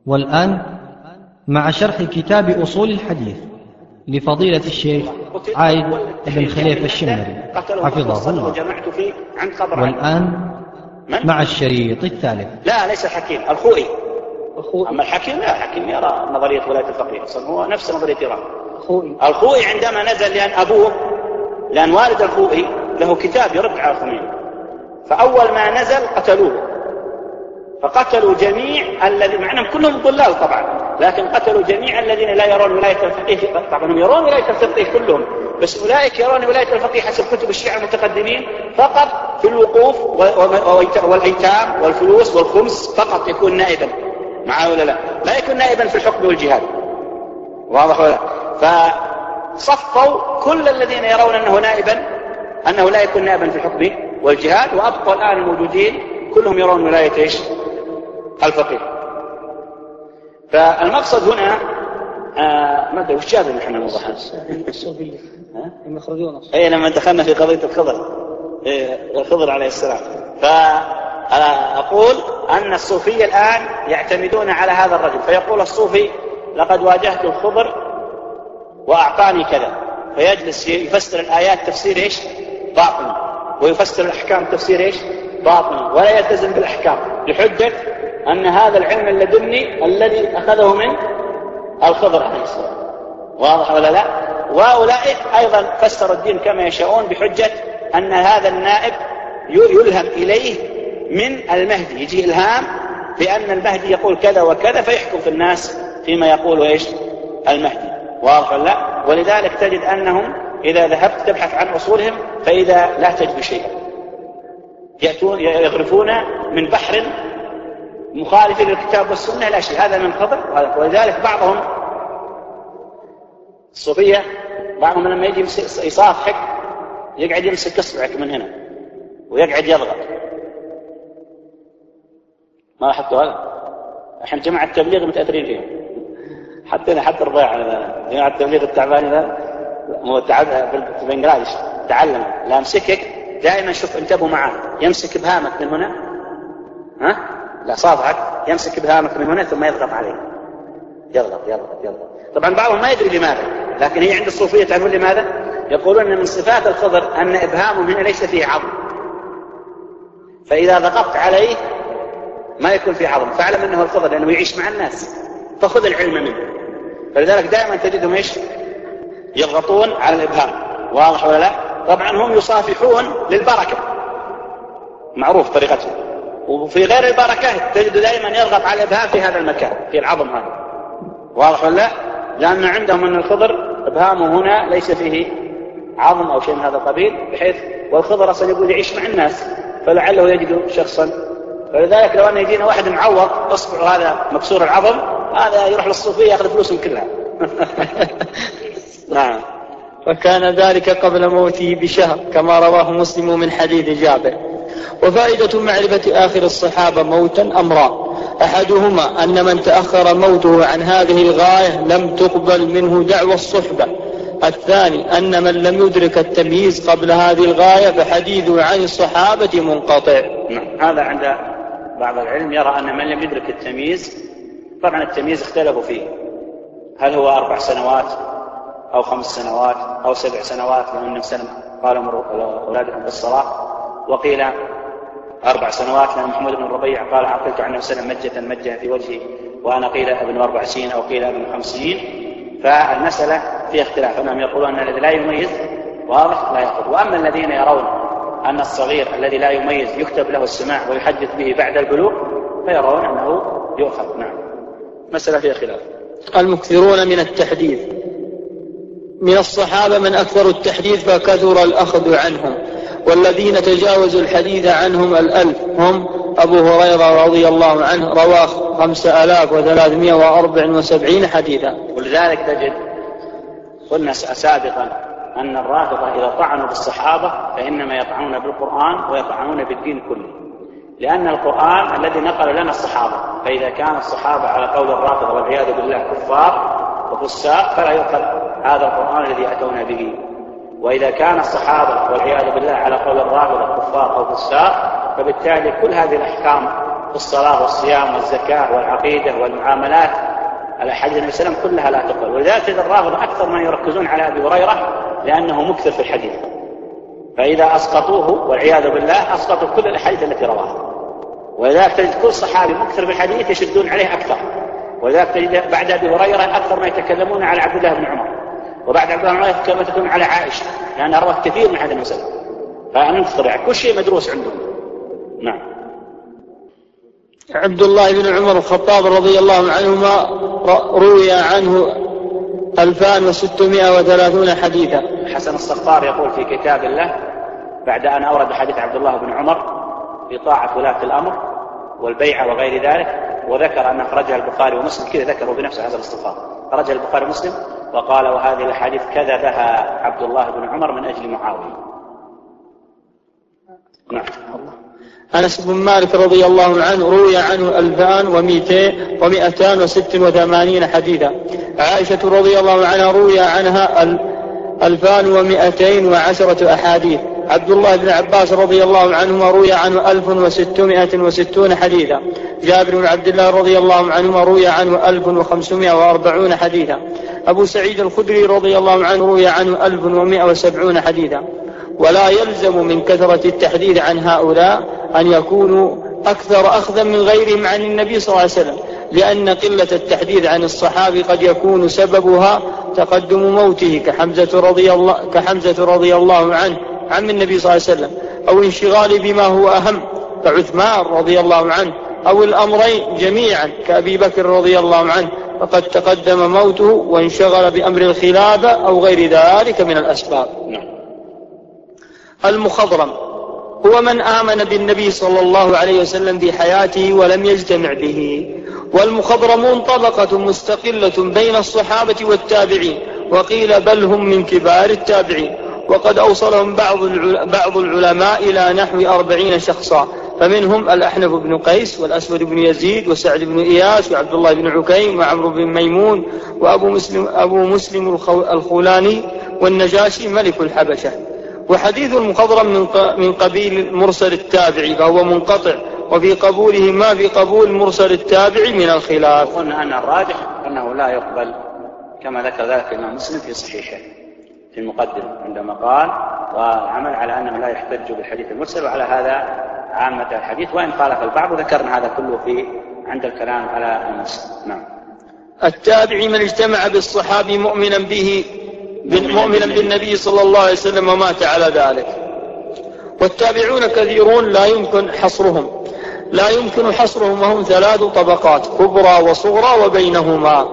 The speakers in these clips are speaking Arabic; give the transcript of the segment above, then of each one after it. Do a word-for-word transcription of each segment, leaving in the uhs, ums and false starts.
والآن مع شرح كتاب أصول الحديث لفضيلة الشيخ عايد بن خليفة الشمري حفظه الله. والآن مع الشريط الثالث. لا ليس الحكيم، الخوئي. أما الحكيم لا، الحكيم يرى نظرية ولاية الفقيه، أصلا هو نفس نظرية إيران. الخوئي عندما نزل، لأن أبوه لأن والد الخوئي له كتاب يرد على الخميني، فأول ما نزل قتلوه، فقتلوا جميع الذين معنهم كلهم ضلال طبعا، لكن قتلوا جميع الذين لا يرون ولاية الفقيه. طبعا هم يرون ولاية الفقيه كلهم، بس أولئك يرون ولاية الفقيه حسب كتب الشيعة المتقدمين فقط في الوقوف والأيتام والفلوس والخمس فقط يكون نائبا، معه ولا لا؟ لا يكون نائبا في الحكم والجهاد، واضح ولا؟ فصفوا كل الذين يرون أنه نائبا أنه لا يكون نائبا في الحكم والجهاد، وأبقوا الآن الموجودين كلهم يرون ولاية إيش؟ الفقيه. فالمقصد هنا آه ما أدري وش جاب نحن الموضوع الصوفية المخرجون. أي لما دخلنا في قضية الخضر، إيه الخضر عليه السلام. فأقول أن الصوفية الآن يعتمدون على هذا الرجل، فيقول الصوفي لقد واجهت الخضر وأعطاني كذا، فيجلس يفسر الآيات تفسير إيش؟ باطني، ويفسر الأحكام تفسير إيش؟ باطني، ولا يلتزم بالأحكام لحجة أن هذا العلم اللدني الذي أخذه من الخضر عليه السلام، واضح ولا لا؟ وأولئك أيضا فسروا الدين كما يشاءون بحجة أن هذا النائب يلهم إليه من المهدي، يجي إلهام بأن المهدي يقول كذا وكذا فيحكم في الناس فيما يقول إيش؟ المهدي، واضح ولا لا؟ ولذلك تجد أنهم إذا ذهبت تبحث عن أصولهم فإذا لا تجد شيئا يأتون يغرفون من بحر مخالف للكتاب والسنة لا شيء، هذا من خضر. ولذلك بعضهم الصوفية بعضهم لما يجي يصافحك يقعد يمسك اصبعك من هنا ويقعد يضغط. ما لاحظتوا هذا؟ الحين جماعة التبليغ متأثرين فيهم، حتى حتى الرضاع جماعة التبليغ التعباني ذا هو في بنغلاديش تعلم لا امسكك دائما، شوف انتبهوا معاه، يمسك ابهامك من هنا، ها لا صافحك يمسك ابهامك من هنا ثم يضغط عليه، يضغط يضغط يضغط. طبعا بعضهم ما يدري لماذا، لكن هي عند الصوفية تعرفون لماذا؟ يقولون ان من صفات الخضر ان ابهامه هنا ليس فيه عظم، فاذا ضغطت عليه ما يكون فيه عظم، فاعلم انه الخضر لانه يعيش مع الناس، فخذ العلم منه. فلذلك دائما تجدهم ايش؟ يضغطون على الابهام، واضح ولا لا؟ طبعا هم يصافحون للبركة، معروف طريقتهم، وفي غير البركة تجد دائما يضغط على الابهام في هذا المكان في العظم هذا، واضح ولا لا؟ لأن عندهم أن الخضر ابهامه هنا ليس فيه عظم أو شيء من هذا القبيل، بحيث والخضر أصلا يقول يعيش مع الناس فلعله يجد شخصا. فلذلك لو أن يجينا واحد معوض أصبعه هذا مكسور العظم، هذا يروح للصوفية يأخذ فلوسهم كلها. نعم. فكان ذلك قبل موته بشهر كما رواه مسلم من حديث جابر. وفائدة معرفة آخر الصحابة موتا أمران: أحدهما أن من تأخر موته عن هذه الغاية لم تقبل منه دعوى الصحبة. الثاني أن من لم يدرك التمييز قبل هذه الغاية فحديثه عن الصحابة منقطع. نعم. هذا عند بعض العلم يرى أن من لم يدرك التمييز، طبعا التمييز اختلفوا فيه، هل هو أربع سنوات أو خمس سنوات أو سبع سنوات، لأن سلم قال أمر أولادهم بالصلاة، وقيل أربع سنوات لأن محمود بن الربيع قال عقلت عن وسلم مجة مجة في وجهي وأنا قيل ابن أربع سنين أو قيل ابن خمسين. فالمسألة فيها اختلاف، أنهم يقولون أن الذي لا يميز واضح لا يأخذ، وأما الذين يرون أن الصغير الذي لا يميز يكتب له السماع ويحدث به بعد البلوغ فيرون أنه يؤخذ. نعم. مسألة فيها خلاف. المكثرون من التحديث: من الصحابة من أكثر التحديث فكثر الأخذ عنهم، والذين تجاوزوا الحديث عنهم الألف هم أبو هريرة رضي الله عنه رواه خمسة آلاف وثلاثمائة وأربع وسبعين حديثا. ولذلك تجد قلنا سابقا أن الرافضة إذا طعنوا بالصحابة فإنما يطعنون بالقرآن ويطعنون بالدين كله، لأن القرآن الذي نقل لنا الصحابة، فإذا كان الصحابة على قول الرافضة والعياذ بالله كفار وفساق فلا يؤخذ هذا القرآن الذي أتونا به، وإذا كان الصحابة والعياذ بالله على قول الرافضة كفار أو فساق فبالتالي كل هذه الأحكام في الصلاة والصيام والزكاة والعقيدة والمعاملات، الأحاديث النبي صلى الله عليه وسلم كلها لا تقبل. ولذلك الرافضة أكثر من يركزون على أبي هريرة لأنه مكثر في الحديث، فإذا أسقطوه والعياذ بالله أسقطوا كل الأحاديث التي رواها. ولذلك تجد كل صحابي مكثر في الحديث يشدون عليه أكثر. ولذلك تجد بعد أبي هريرة أكثر ما يتكلمون على عبد الله بن عمر، وبعد عبد الله بن عمر كما تكون على عائشة لأنها روت كثير من حديث النبي صلى الله عليه وسلم. فننتظر كل شيء مدروس عندهم. نعم. عبد الله بن عمر الخطاب رضي الله عنهما روي عنه ألفان وستمائة وثلاثون حديثا. حسن الصفار يقول في كتاب الله بعد أن أورد حديث عبد الله بن عمر في طاعة ولاة الأمر والبيعة وغير ذلك، وذكر أن أخرجها البخاري ومسلم، كذا ذكروا بنفسه هذا الاستفاضة، خرجها البخاري ومسلم وقال وهذه الحديث كذبها عبد الله بن عمر من أجل معاوية. نعم. أنس بن مالك رضي الله عنه روي عنه ألفان ومئتين ومئتان وست وثمانين حديثا. عائشة رضي الله عنها روي عنها ألفان ومئتين وعشرة أحاديث. عبد الله بن عباس رضي الله عنهما روي عنه ألف وستمائة وستون حديثا. جابر بن عبد الله رضي الله عنهما روي عنه ألف وخمسمائة وأربعين حديثا. أبو سعيد الخدري رضي الله عنه روي عنه ألف ومائة وسبعين حديثا. ولا يلزم من كثرة التحديث عن هؤلاء أن يكونوا أكثر أخذا من غيرهم عن النبي صلى الله عليه وسلم، لأن قلة التحديث عن الصحابة قد يكون سببها تقدم موته كحمزة رضي الله, كحمزة رضي الله عنه عم النبي صلى الله عليه وسلم، أو انشغال بما هو أهم كعثمان رضي الله عنه، أو الأمرين جميعا كأبي بكر رضي الله عنه فقد تقدم موته وانشغل بأمر الخلافة أو غير ذلك من الأسباب. المخضرم هو من آمن بالنبي صلى الله عليه وسلم في حياته ولم يجتمع به. والمخضرمون طبقة مستقلة بين الصحابة والتابعين، وقيل بل هم من كبار التابعين، وقد أوصلهم بعض بعض العلماء إلى نحو أربعين شخصا، فمنهم الأحنف بن قيس والأسود بن يزيد وسعد بن إياس وعبد الله بن عكيم وعمرو بن ميمون وأبو مسلم, أبو مسلم الخولاني والنجاشي ملك الحبشة. وحديث المخضرم من قبيل مرسل التابعي فهو منقطع، وفي قبوله ما في قبول مرسل التابعي من الخلاف. قلنا أن الراجح أنه لا يقبل كما ذكر ذلك الإمام مسلم في صحيحه في المقدمة عندما قال وعمل على أنه لا يحتج بالحديث المرسل، وعلى هذا عامة الحديث، وإن خالف البعض وذكرنا هذا كله في عند الكلام على المسلم. نعم. التابعي من اجتمع بالصحابي مؤمنا به مؤمنا بالنبي صلى الله عليه وسلم ومات على ذلك. والتابعون كثيرون لا يمكن حصرهم لا يمكن حصرهم وهم ثلاث طبقات كبرى وصغرى وبينهما.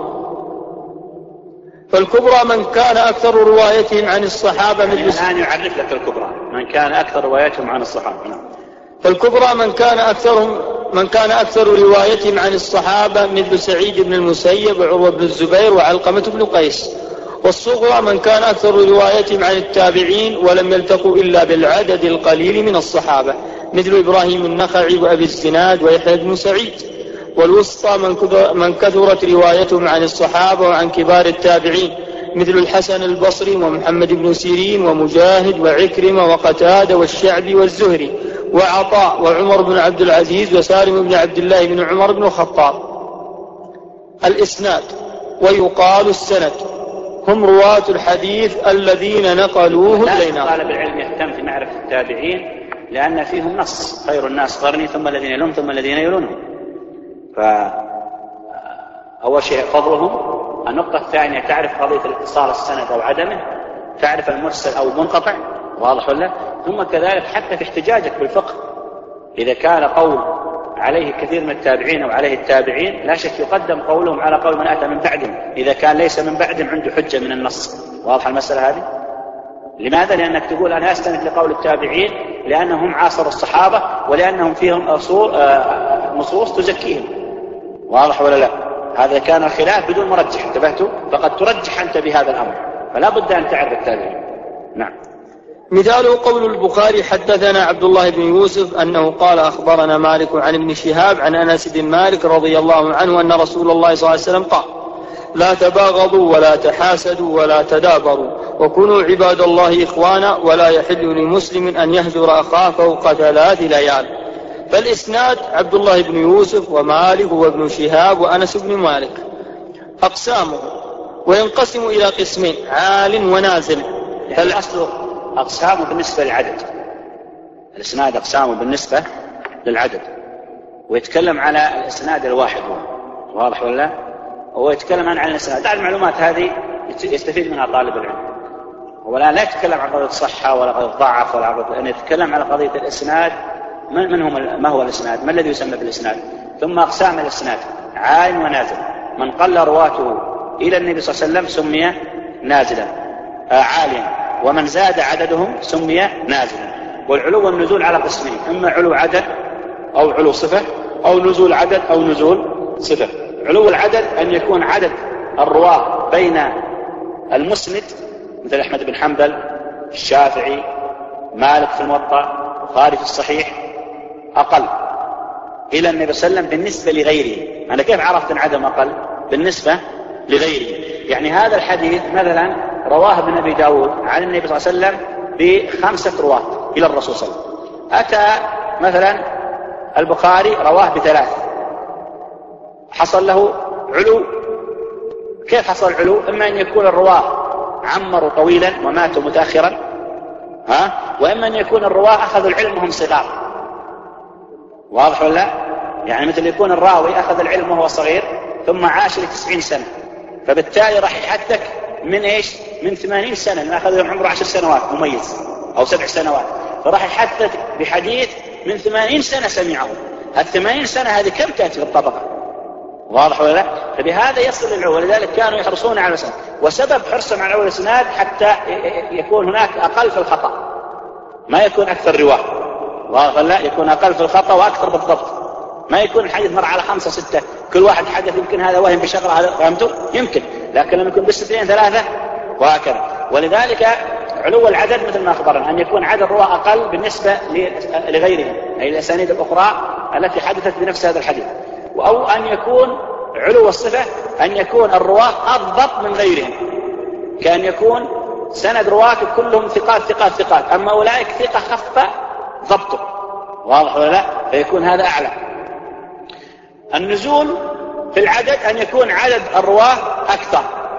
فالكبرى من كان أكثر روايتهم عن الصحابة يعني الآن يعرف لك الكبرى من كان أكثر روايتهم عن الصحابة. فالكبرى من كان أكثرهم من كان أكثر روايتهم عن الصحابة مثل سعيد بن المسيب وعروة بن الزبير وعلقمة بن قيس. والصغرى من كان أكثر روايتهم عن التابعين ولم يلتقوا إلا بالعدد القليل من الصحابة مثل إبراهيم النخعي وأبي الزناد ويحيى بن سعيد. والوسطى من كثرت روايتهم عن الصحابة وعن كبار التابعين مثل الحسن البصري ومحمد بن سيرين ومجاهد وعكرمة وقتادة والشعبي والزهري وعطاء وعمر بن عبد العزيز وسالم بن عبد الله بن عمر بن الخطاب. الإسناد ويقال السند هم رواة الحديث الذين نقلوه إلينا. طالب العلم يهتم في معرفة التابعين لأن فيهم نص خير الناس قرني ثم الذين يلونهم ثم الذين يلونهم. فأول شيء فضلهم. النقطة الثانية تعرف قضية الاتصال السند أو عدمه، تعرف المرسل أو المنقطع، واضح ولا؟ ثم كذلك حتى في احتجاجك بالفقه إذا كان قول عليه كثير من التابعين أو عليه التابعين لا شك يقدم قولهم على قول من أتى من بعدهم إذا كان ليس من بعدهم عنده حجة من النص. واضح المسألة هذه؟ لماذا؟ لأنك تقول أنا أستند لقول التابعين لأنهم عاصروا الصحابة ولأنهم فيهم نصوص تزكيهم. واضح ولا لا؟ هذا كان الخلاف بدون مرجح، انتبهتوا؟ فقد ترجح أنت بهذا الأمر، فلا بد أن تعرف التابعين. نعم. مثاله قول البخاري حدثنا عبد الله بن يوسف أنه قال أخبرنا مالك عن ابن شهاب عن أنس بن مالك رضي الله عنه أن رسول الله صلى الله عليه وسلم قال لا تباغضوا ولا تحاسدوا ولا تدابروا وكونوا عباد الله إخوانا ولا يحل لمسلم أن يهجر أخاه فوق ثلاث ليال. فالإسناد عبد الله بن يوسف ومالك وابن شهاب وأنس بن مالك. أقسامه وينقسم إلى قسمين: عال ونازل. فالأصل أقسامه بالنسبة للعدد، الإسناد أقسامه بالنسبة للعدد، ويتكلم على الإسناد الواحد، واضح ولا؟ هو يتكلم عن الإسناد. المعلومات هذه يستفيد منها طالب العلم، ولا لا يتكلم عن قضية الصحة ولا قضية الضعف ولا قضية، أن يتكلم على قضية الإسناد. من, من هم ما هو الإسناد؟ ما الذي يسمى بالإسناد؟ ثم أقسام الإسناد: عال ونازل. من قل رواته إلى النبي صلى الله عليه وسلم سمي نازلا آه عاليا، ومن زاد عددهم سمي نازلا. والعلو والنزول على قسمين: إما علو عدد أو علو صفة، أو نزول عدد أو نزول صفة. علو العدد أن يكون عدد الرواة بين المسند مثل أحمد بن حنبل، الشافعي، مالك في الموطأ، البخاري في الصحيح أقل إلى النبي صلى الله عليه وسلم بالنسبة لغيره. أنا كيف عرفت أن عدم أقل؟ بالنسبة لغيره. يعني هذا الحديث مثلا رواه ابن أبي داود عن النبي صلى الله عليه وسلم بخمسة رواة إلى الرسول صلى الله عليه وسلم. أتى مثلا البخاري رواه بثلاث، حصل له علو. كيف حصل العلو؟ إما أن يكون الرواه عمروا طويلا وماتوا متأخرا، ها؟ وإما أن يكون الرواه أخذوا العلم وهم صغار. واضح ولا؟ يعني مثل يكون الراوي أخذ العلم وهو صغير ثم عاش لتسعين سنة، فبالتالي راح يحدثك من إيش؟ من ثمانين سنة، لأن أخذ يوم عمره عشر سنوات مميز أو سبع سنوات، فراح يحدث بحديث من ثمانين سنة سمعه. الثمانين سنة هذه كم تأتي بالطبقة؟ واضح ولا لا؟ فبهذا يصل العلو. ولذلك كانوا يحرصون على الإسناد، وسبب حرصهم على الإسناد حتى يكون هناك أقل في الخطأ، ما يكون أكثر رواه. واضح ولا لا؟ يكون أقل في الخطأ وأكثر بالضبط. ما يكون الحديث مر على خمسة ستة، كل واحد حدث يمكن هذا وهم بشغله، هذا فهمتوا؟ يمكن، لكن لما يكون باستثنين ثلاثة وهكذا. ولذلك علو العدد مثل ما أخبرنا أن يكون عدد الرواة أقل بالنسبة لغيرهم، أي الأسانيد الأخرى التي حدثت بنفس هذا الحديث. أو أن يكون علو الصفة أن يكون الرواة أضبط من غيرهم، كأن يكون سند رواة كلهم ثقات ثقات ثقات، أما أولئك ثقة خفة ضبطه. واضح ولا لا؟ فيكون هذا أعلى. النزول في العدد أن يكون عدد الرواة أكثر.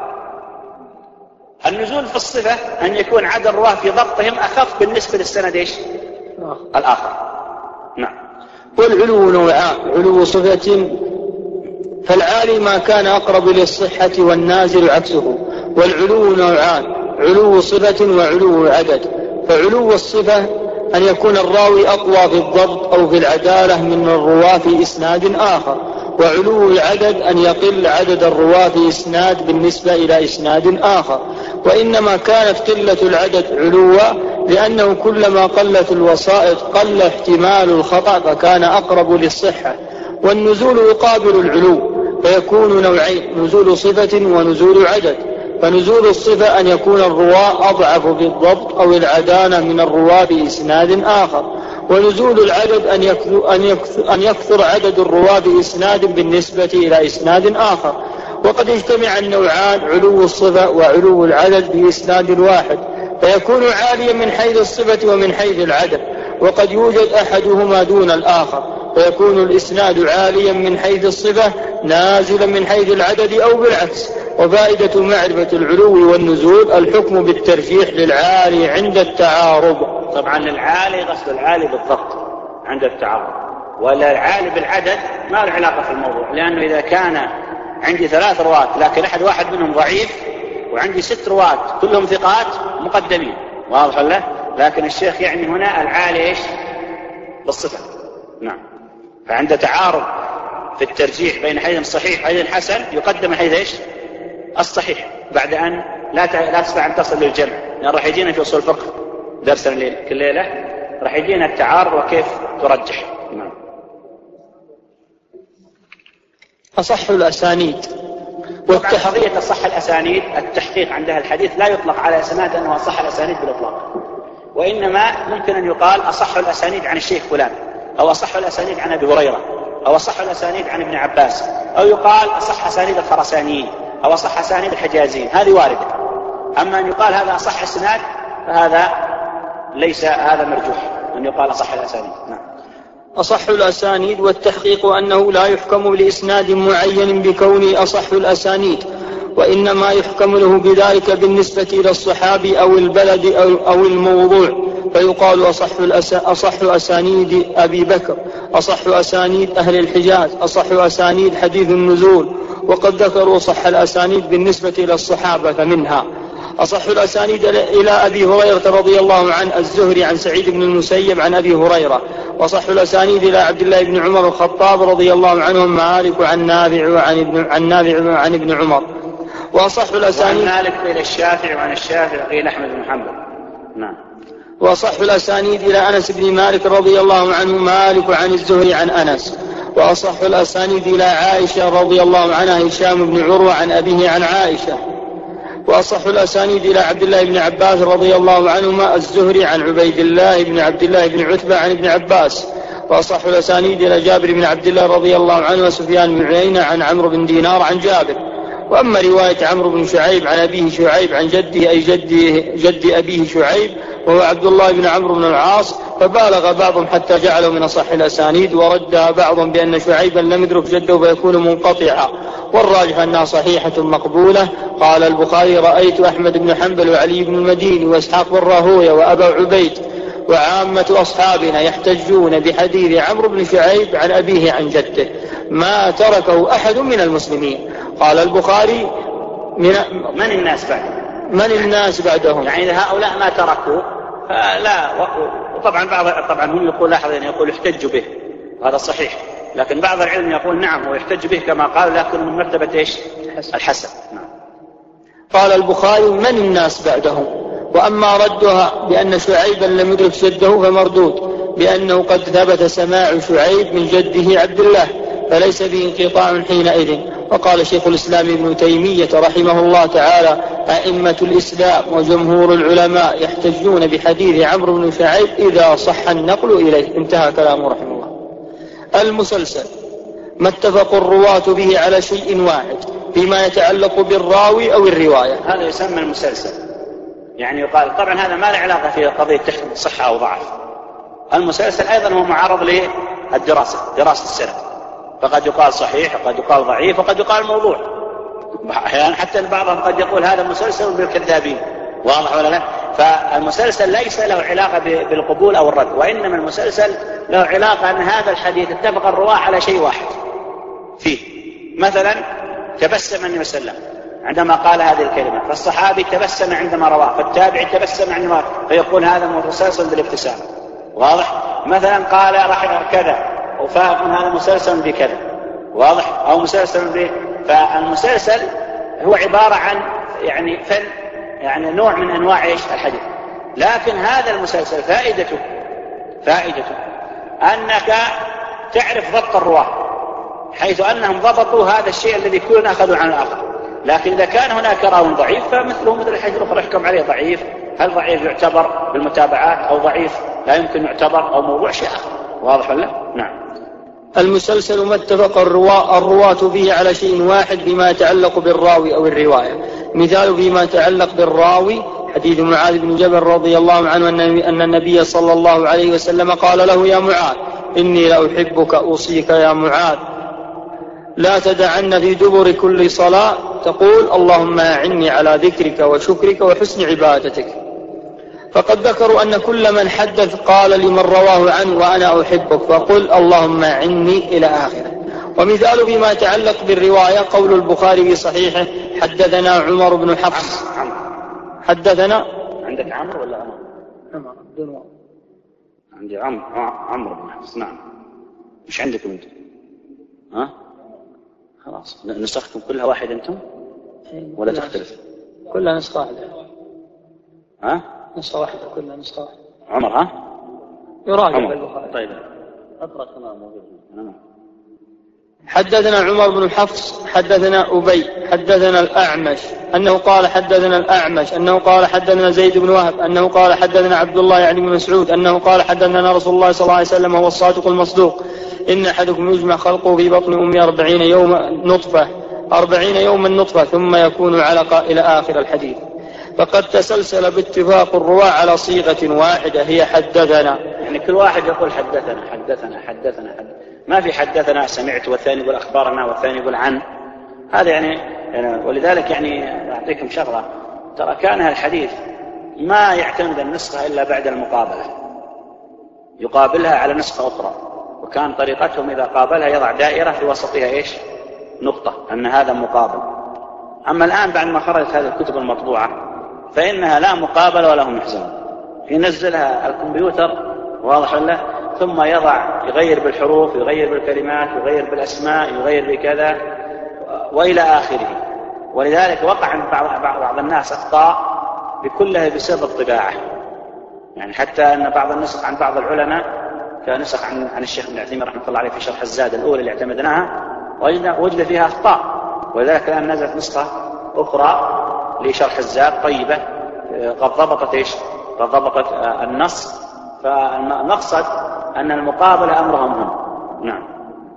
النزول في الصفة أن يكون عدد الرواة في ضبطهم أخف بالنسبة للسند إيش؟ الآخر. نعم. والعلو نوعان: علو صفة فالعالي ما كان أقرب للصحة والنازل عكسه. والعلو نوعان: علو صفة وعلو عدد. فعلو الصفة أن يكون الراوي أقوى في الضبط أو في العدالة من الرواة في إسناد آخر. وعلو العدد أن يقل عدد الرواة في إسناد بالنسبة إلى إسناد آخر. وإنما كانت قلة العدد علوا لأنه كلما قلت الوسائط قل احتمال الخطأ فكان أقرب للصحة. والنزول يقابل العلو فيكون نوعين: نزول صفة ونزول عدد. فنزول الصفة أن يكون الرواة أضعف في الضبط أو العدالة من الرواة في إسناد آخر. ونزول العدد أن يكثر, أن يكثر, أن يكثر عدد الرواة في إسناد بالنسبة إلى إسناد آخر. وقد اجتمع النوعان علو الصفة وعلو العدد في إسناد واحد، فيكون عاليا من حيث الصفة ومن حيث العدد، وقد يوجد أحدهما دون الآخر، فيكون الإسناد عاليا من حيث الصفة نازلا من حيث العدد أو بالعكس. وفائدة معرفة العلو والنزول الحكم بالترجيح للعالي عند التعارض. طبعا العالي غسل العالي بالضبط عند التعارض، ولا العالي بالعدد ما له علاقة في الموضوع، لأنه إذا كان عندي ثلاث رواة لكن أحد واحد منهم ضعيف وعندي ست رواة كلهم ثقات مقدمين، واضح ولا؟ لكن الشيخ يعني هنا العالي إيش؟ بالصفة. نعم. فعند تعارض في الترجيح بين حديث صحيح وحديث حسن يقدم حديث إيش؟ الصحيح، بعد أن لا لا تستطيع أن تصل للجمع، لأن راح يجينا في أصول الفقه درسنا الليل كل ليلة راح يجينا التعارض وكيف ترجح. نعم. أصح الأسانيد. وقضية أصح الأسانيد التحقيق عند أهل الحديث لا يطلق على سند أنه أصح الأسانيد بالإطلاق، وإنما ممكن أن يقال أصح الأسانيد عن الشيخ فلان، أو أصح الأسانيد عن أبي هريرة، أو أصح الأسانيد عن ابن عباس، أو يقال أصح أسانيد الخرسانيين، أو أصح أسانيد الحجازيين، هذه واردة. أما أن يقال هذا أصح السناد فهذا ليس هذا مرجوح أن يقال أصح الأسانيد. نعم. أصح الأسانيد، والتحقيق أنه لا يحكم لإسناد معين بكونه أصح الأسانيد، وإنما يحكم له بذلك بالنسبة إلى الصحابي أو البلد أو الموضوع، فيقال أصح, أصح أسانيد أبي بكر، أصح أسانيد أهل الحجاز، أصح أسانيد حديث النزول. وقد ذكروا صح الأسانيد بالنسبة إلى الصحابة، فمنها أصح الأسانيد إلى أبي هريرة رضي الله عنه الزهري عن سعيد بن المسيب عن أبي هريرة، وصح الأسانيد إلى عبد الله بن عمر الخطاب رضي الله عنهم مالك عن نافع وعن ابن, عن نافع وعن ابن عمر. وأصح الأسانيد مالك إلى الشافعي وعن الشافعي إلى أحمد بن حنبل. نعم. وأصح الأسانيد إلى أنس بن مالك رضي الله عنه مالك عن الزهري عن أنس. وأصح الأسانيد إلى عائشة رضي الله عنها هشام بن عروة عن أبيه عن عائشة. وأصح الأسانيد إلى عبد الله بن عباس رضي الله عنهما الزهري عن عبيد الله بن عبد الله بن عتبة عن ابن عباس. وأصح الأسانيد إلى جابر بن عبد الله رضي الله عنه وسفيان بن عيينة عن عمرو بن دينار عن جابر. وأما رواية عمرو بن شعيب عن أبيه شعيب عن جده أي جد, جد أبيه شعيب وهو عبد الله بن عمرو بن العاص، فبالغ بعضهم حتى جعلوا من أصح الأسانيد، وردها بعضهم بأن شعيبا لم يدرك جده فيكون منقطعا، والراجح أنها صحيحة مقبولة. قال البخاري: رأيت أحمد بن حنبل وعلي بن المديني وإسحاق بن راهويه وأبا عبيد وعامة أصحابنا يحتجون بحديث عمرو بن شعيب عن أبيه عن جده ما تركه أحد من المسلمين. قال البخاري: من, من الناس بعدهم من الناس بعدهم يعني إذا هؤلاء ما تركوا فلا. وطبعا بعض طبعا هم يقول لاحظ يعني يقول يحتج به، هذا صحيح، لكن بعض العلم يقول نعم هو يحتج به كما قال، لكن من مرتبة ايش؟ الحسن. نعم. قال البخاري: من الناس بعدهم. وأما ردها بأن شعيبا لم يدرك جده فمردود، بأنه قد ثبت سماع شعيب من جده عبد الله، فليس به انقطاع حينئذ. وقال شيخ الإسلام ابن تيمية رحمه الله تعالى: أئمة الإسلام وجمهور العلماء يحتجون بحديث عمرو بن شعيب إذا صح النقل إليه. انتهى كلامه رحمه الله. المسلسل ما اتفق الرواة به على شيء واحد فيما يتعلق بالراوي أو الرواية، هذا يسمى المسلسل. يعني يقال طبعا هذا ما له علاقة في قضية تحكم صحة أو ضعف. المسلسل أيضا هو معرض للدراسة، دراسة السند، فقد يقال صحيح وقد يقال ضعيف وقد يقال موضوع. أحيانا حتى بعضهم قد يقول هذا مسلسل بالكذابين، واضح ولا لا؟ فالمسلسل ليس له علاقة بالقبول أو الرد، وإنما المسلسل له علاقة أن هذا الحديث اتفق الرواة على شيء واحد فيه. مثلا تبسم النبي صلى الله عليه وسلم عندما قال هذه الكلمة، فالصحابي تبسم عندما رواه، فالتابعي تبسم عندما، فيقول هذا مسلسل بالابتسام، واضح؟ مثلا قال رحمه كذا وفاهم هذا مسلسل بكذا، واضح؟ أو مسلسل ب... فالمسلسل هو عبارة عن يعني فن، يعني نوع من أنواع إيش الحديث. لكن هذا المسلسل فائدته فائدته أنك تعرف ضبط الرواة، حيث أنهم ضبطوا هذا الشيء الذي كلنا أخذوا عن الآخر. لكن إذا كان هناك راوي ضعيف فمثله مثل الحديث الأخرى يحكم عليه ضعيف. هل ضعيف يعتبر بالمتابعات أو ضعيف لا يمكن يعتبر أو موضوع شيء آخر، واضح ولا؟ نعم. المسلسل ما اتفق الرواة, الرواة به على شيء واحد بما يتعلق بالراوي أو الرواية. مثال فيما يتعلق بالراوي حديث معاذ بن جبل رضي الله عنه أن النبي صلى الله عليه وسلم قال له: يا معاذ إني لأحبك أوصيك يا معاذ لا تدعن في دبر كل صلاة تقول اللهم أعني على ذكرك وشكرك وحسن عبادتك. فقد ذكروا أن كل من حدث قال لمن رواه عنه وأنا أحبك فقل اللهم أعني إلى آخره. ومثال فيما يتعلق بالرواية قول البخاري في صحيحه: حدثنا عمر بن حفص. حدثنا عندك عمرو ولا عمر؟ عمر بدون واو. عندي عمرو عمرو بن حفص. نعم. مش عندكم انتم؟ ها؟ خلاص نسختم كلها واحد انتم ولا تختلف؟ كلها نسخة واحدة. ها؟ نسخة واحدة كلها نسخة واحدة. عمر ها؟ يراجع بالبخاري. طيب. أقرأ كما موجود. نعم. حدثنا عمر بن حفص حدثنا أبي حدثنا الأعمش أنه قال حدثنا الأعمش أنه قال حدثنا زيد بن وهب أنه قال حدثنا عبد الله يعني بن مسعود أنه قال حدثنا رسول الله صلى الله عليه وسلم هو الصادق المصدوق: إن أحدكم يجمع خلقه في بطن أمه أربعين يوما نطفة أربعين يوما نطفة ثم يكون علقة إلى آخر الحديث. فقد تسلسل باتفاق الرواة على صيغة واحدة هي حدثنا. يعني كل واحد يقول حدثنا حدثنا حدثنا حدثنا، ما في حدثنا سمعت والثاني يقول أخبرنا والثاني يقول عن. هذا يعني, يعني ولذلك يعني أعطيكم شغلة، ترى كان الحديث ما يعتمد النسخة إلا بعد المقابلة، يقابلها على نسخة أخرى، وكان طريقتهم إذا قابلها يضع دائرة في وسطها إيش؟ نقطة، أن هذا مقابل. أما الآن بعد ما خرجت هذه الكتب المطبوعة فإنها لا مقابل ولا هم يحزنون، ينزلها الكمبيوتر واضح له، ثم يضع يغير بالحروف، يغير بالكلمات، يغير بالأسماء، يغير بكذا وإلى آخره. ولذلك وقع عند بعض, بعض الناس أخطاء بكلها بسبب الطباعة، يعني حتى أن بعض النسخ عن بعض العلماء كنسخ عن, عن الشيخ ابن عثيمين رحمه الله عليه في شرح الزاد الأولى اللي اعتمدناها وجد فيها أخطاء، ولذلك الآن نزلت نسخة أخرى لشرح الزاد طيبة قد ضبطت إيش؟ قد ضبطت النص. فنقصد أن المقابلة أمرهم هم. نعم.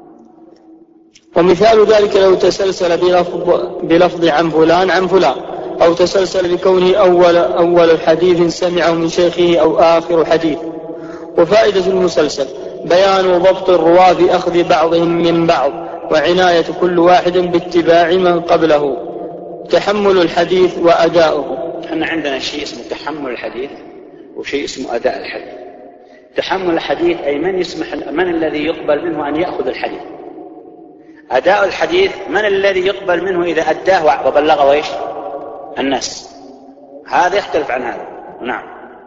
ومثال ذلك لو تسلسل بلفظ, بلفظ عن فلان عن فلان، أو تسلسل بكونه أول, أول حديث سمعه من شيخه أو آخر حديث. وفائدة المسلسل بيان ضبط الرواة بأخذ بعضهم من بعض، وعناية كل واحد باتباع من قبله. تحمل الحديث وأداؤه. احنا عندنا شيء اسمه تحمل الحديث وشيء اسمه أداء الحديث. تحمل الحديث أي من يسمح من الذي يقبل منه أن يأخذ الحديث. أداء الحديث من الذي يقبل منه إذا أداه وبلغه إيش الناس. هذا يختلف عن هذا. نعم.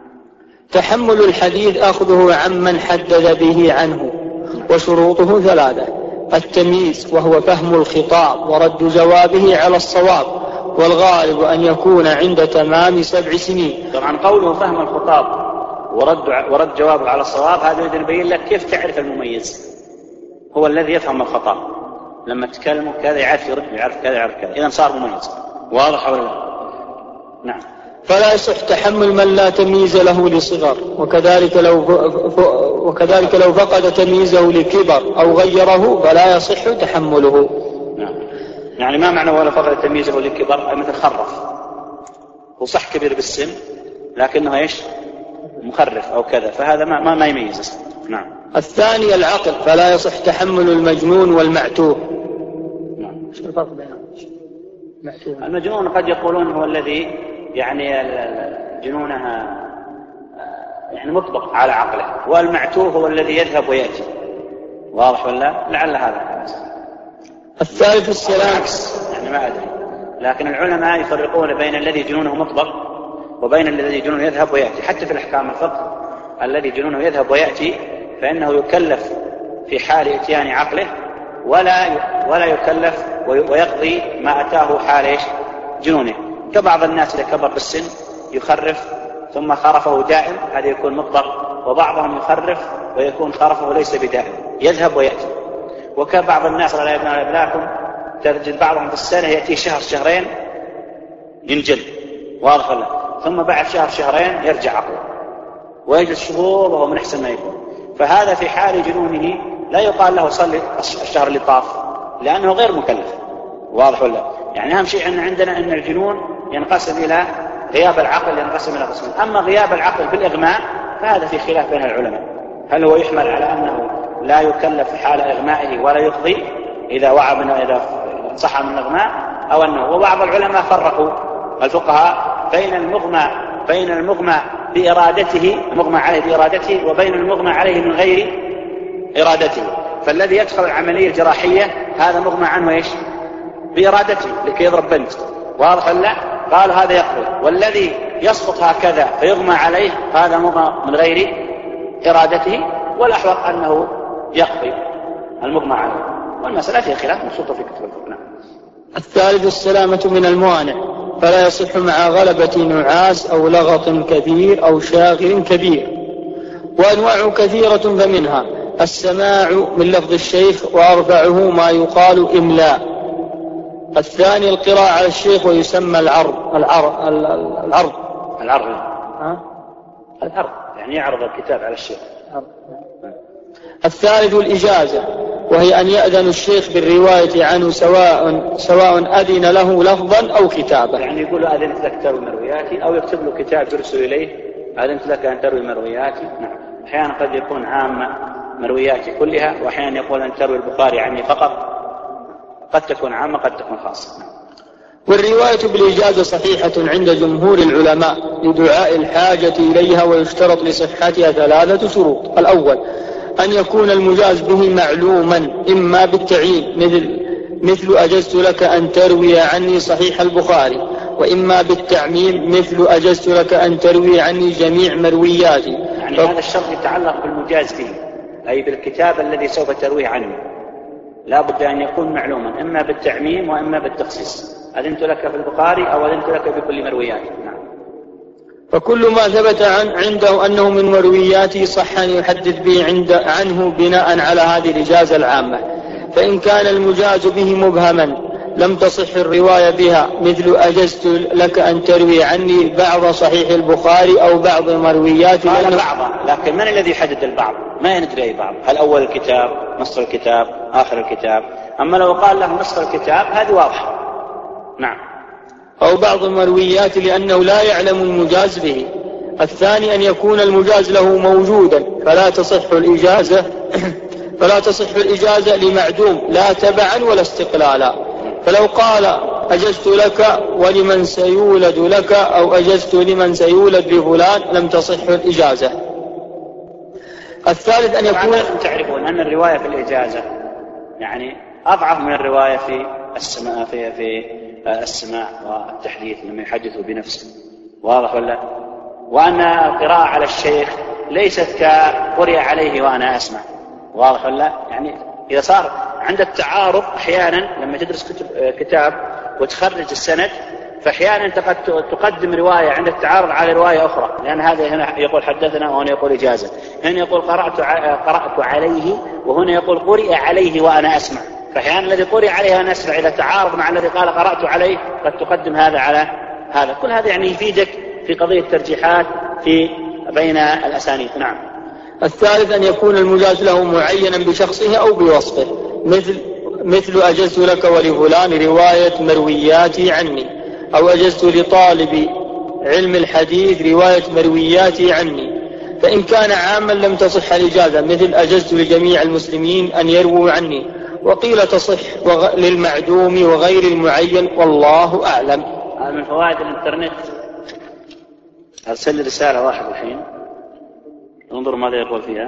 تحمل الحديث أخذه عمن حدد به عنه، وشروطه ثلاثة: التمييز وهو فهم الخطاب ورد جوابه على الصواب، والغالب أن يكون عند تمام سبع سنين. طبعا قوله فهم الخطاب ورد, ورد جوابه على الصواب هذا يبين لك كيف تعرف المميز. هو الذي يفهم الخطاب لما تكلمه كذا يعرف يرد يعرف كذا يعرف كذا، إذن صار مميز. واضح ولا لا؟ نعم. فلا يصح تحمل من لا تمييز له لصغر، وكذلك لو ف... وكذلك لو فقد تمييزه لكبر أو غيره فلا يصح تحمله. نعم. يعني ما معنى ولا فقد تمييزه لكبر؟ مثل خرف، هو صح كبير بالسن لكنه ايش؟ مخرف أو كذا، فهذا ما ما, ما يميز. نعم. الثاني العقل، فلا يصح تحمل المجنون والمعتوه. نعم. شو الفرق بينهم؟ المجنون قد يقولون هو الذي يعني جنونها يعني مطبق على عقله، والمعتوه هو الذي يذهب ويأتي. واضح ولا؟ لعل هذا. الثالث السلام، يعني ما أدري، لكن العلماء يفرقون بين الذي جنونه مطبق وبين الذي جنونه يذهب ويأتي. حتى في الأحكام الفقه الذي جنونه يذهب ويأتي فإنه يكلف في حال إتيان عقله، ولا ولا يكلف ويقضي ما أتاه حال إيش؟ جنونه. كبعض الناس إذا كبر بالسن يخرف ثم خرفه دائم، هذا يكون مطبق، وبعضهم يخرف ويكون خرفه ليس بدائم يذهب ويأتي. وكبعض الناس لا يبنى لابناكم تجد بعضهم في السنة يأتي شهر شهرين ينجل. واضح ولا؟ ثم بعد شهر شهرين يرجع عقله ويجلس شهور وهو من أحسن ما يكون. فهذا في حال جنونه لا يقال له صلي الشهر اللي طاف، لأنه غير مكلف. واضح ولا؟ يعني أهم شيء أن عندنا أن الجنون ينقسم إلى غياب العقل، ينقسم إلى قسمين. أما غياب العقل بالإغماء فهذا في خلاف بين العلماء، هل هو يحمل على أنه لا يكلف في حال إغمائه ولا يقضي إذا وعى من إذا صح من الإغماء، أو أنه. وبعض العلماء فرقوا الفقهاء بين المغمى بين المغمى بإرادته المغمى عليه بإرادته وبين المغمى عليه من غير إرادته. فالذي يدخل العملية الجراحية هذا مغمى عنه إيش؟ بإرادته لكي يضرب بنت. واضح ولا؟ قال هذا يقضي. والذي يسقط هكذا فيغمى عليه هذا مغمى من غير إرادته، والأحوط أنه يقضي المغمى عليه. والمسألة فيها خلاف مبسوطة في كتب الفقه. الثالث السلامة من الموانع، فلا يصح مع غلبة نعاس أو لغط كثير أو شاغل كبير. وأنواع كثيرة فمنها السماع من لفظ الشيخ، وأرفعه ما يقال إملاء. الثاني القراءة على الشيخ ويسمى العرض العرض العرض العرض ها؟ العرض يعني يعرض الكتاب على الشيخ. الثالث الإجازة، وهي أن يأذن الشيخ بالرواية عنه سواء سواء أذن له لفظا أو كتابا. يعني يقول أذنت لك تروي مروياتي، أو يكتب له كتاب يرسل إليه أذنت لك أن تروي مروياتي. نعم. أحيانا قد يكون عام مروياتي كلها، وأحيانا يقول أن تروي البخاري عني فقط، قد تكون عامة قد تكون خاصة. والرواية بالإجازة صحيحة عند جمهور العلماء لدعاء الحاجة إليها، ويشترط لصحتها ثلاثة شروط. الأول أن يكون المجاز به معلوما إما بالتعيين مثل مثل أجزت لك أن تروي عني صحيح البخاري، وإما بالتعميم مثل أجزت لك أن تروي عني جميع مروياتي. يعني ف... هذا الشرط يتعلق بالمجاز به، أي بالكتاب الذي سوف ترويه عني، لا بد أن يكون معلوما إما بالتعميم وإما بالتخصيص. أذنت لك في البخاري أو أذنت لك بكل مروياتي. نعم. فكل ما ثبت عن عنده أنه من مروياته صح أن يحدث به عند عنه بناء على هذه الإجازة العامة. فإن كان المجاز به مبهما لم تصح الرواية بها، مثل أجزت لك أن تروي عني بعض صحيح البخاري أو بعض مروياته. قال بعض، لكن من الذي يحدد البعض؟ ما ندري أي بعض، هل أول الكتاب، نصف الكتاب، آخر الكتاب؟ أما لو قال له نصف الكتاب هذه واضحة. نعم. أو بعض المرويات لأنه لا يعلم المجاز به. الثاني أن يكون المجاز له موجودا فلا تصح الإجازة فلا تصح الإجازة لمعدوم لا تبعا ولا استقلالا. فلو قال أجزت لك ولمن سيولد لك أو أجزت لمن سيولد لفلان لم تصح الإجازة. الثالث أن يكون تعرفون أن الرواية في الإجازة يعني أضعف من الرواية في السماع في في السماع والتحديث لما يحدث بنفسه، واضح ولا؟ وأن القراءة على الشيخ ليست كقرئ عليه وأنا أسمع، واضح ولا؟ يعني إذا صار عند التعارض أحيانا لما تدرس كتب كتاب وتخرج السند، فأحيانا تقدم رواية عند التعارض على رواية أخرى، لأن هذا هنا يقول حدثنا وهنا يقول إجازة، هنا يقول قرأت قرأت عليه وهنا يقول قرئ عليه وأنا أسمع. فأحيانا الذي قرئ عليه وأنا أسمع إذا تعارض مع الذي قال قرأت عليه قد تقدم هذا على هذا. كل هذا يعني يفيدك في قضية الترجيحات في بين الأسانيد. نعم. الثالث أن يكون المجاز له معينا بشخصه أو بوصفه، مثل مثل أجزت لك ولفلان رواية مروياتي عني، أو أجزت لطالب علم الحديث رواية مروياتي عني. فإن كان عاما لم تصح الإجازة، مثل أجزت لجميع المسلمين أن يرووا عني، وقيل تصح للمعدوم وغير المعين، والله أعلم. هذا من فوائد الإنترنت. أرسل لي رسالة واحد الحين، انظر ماذا يقول فيها.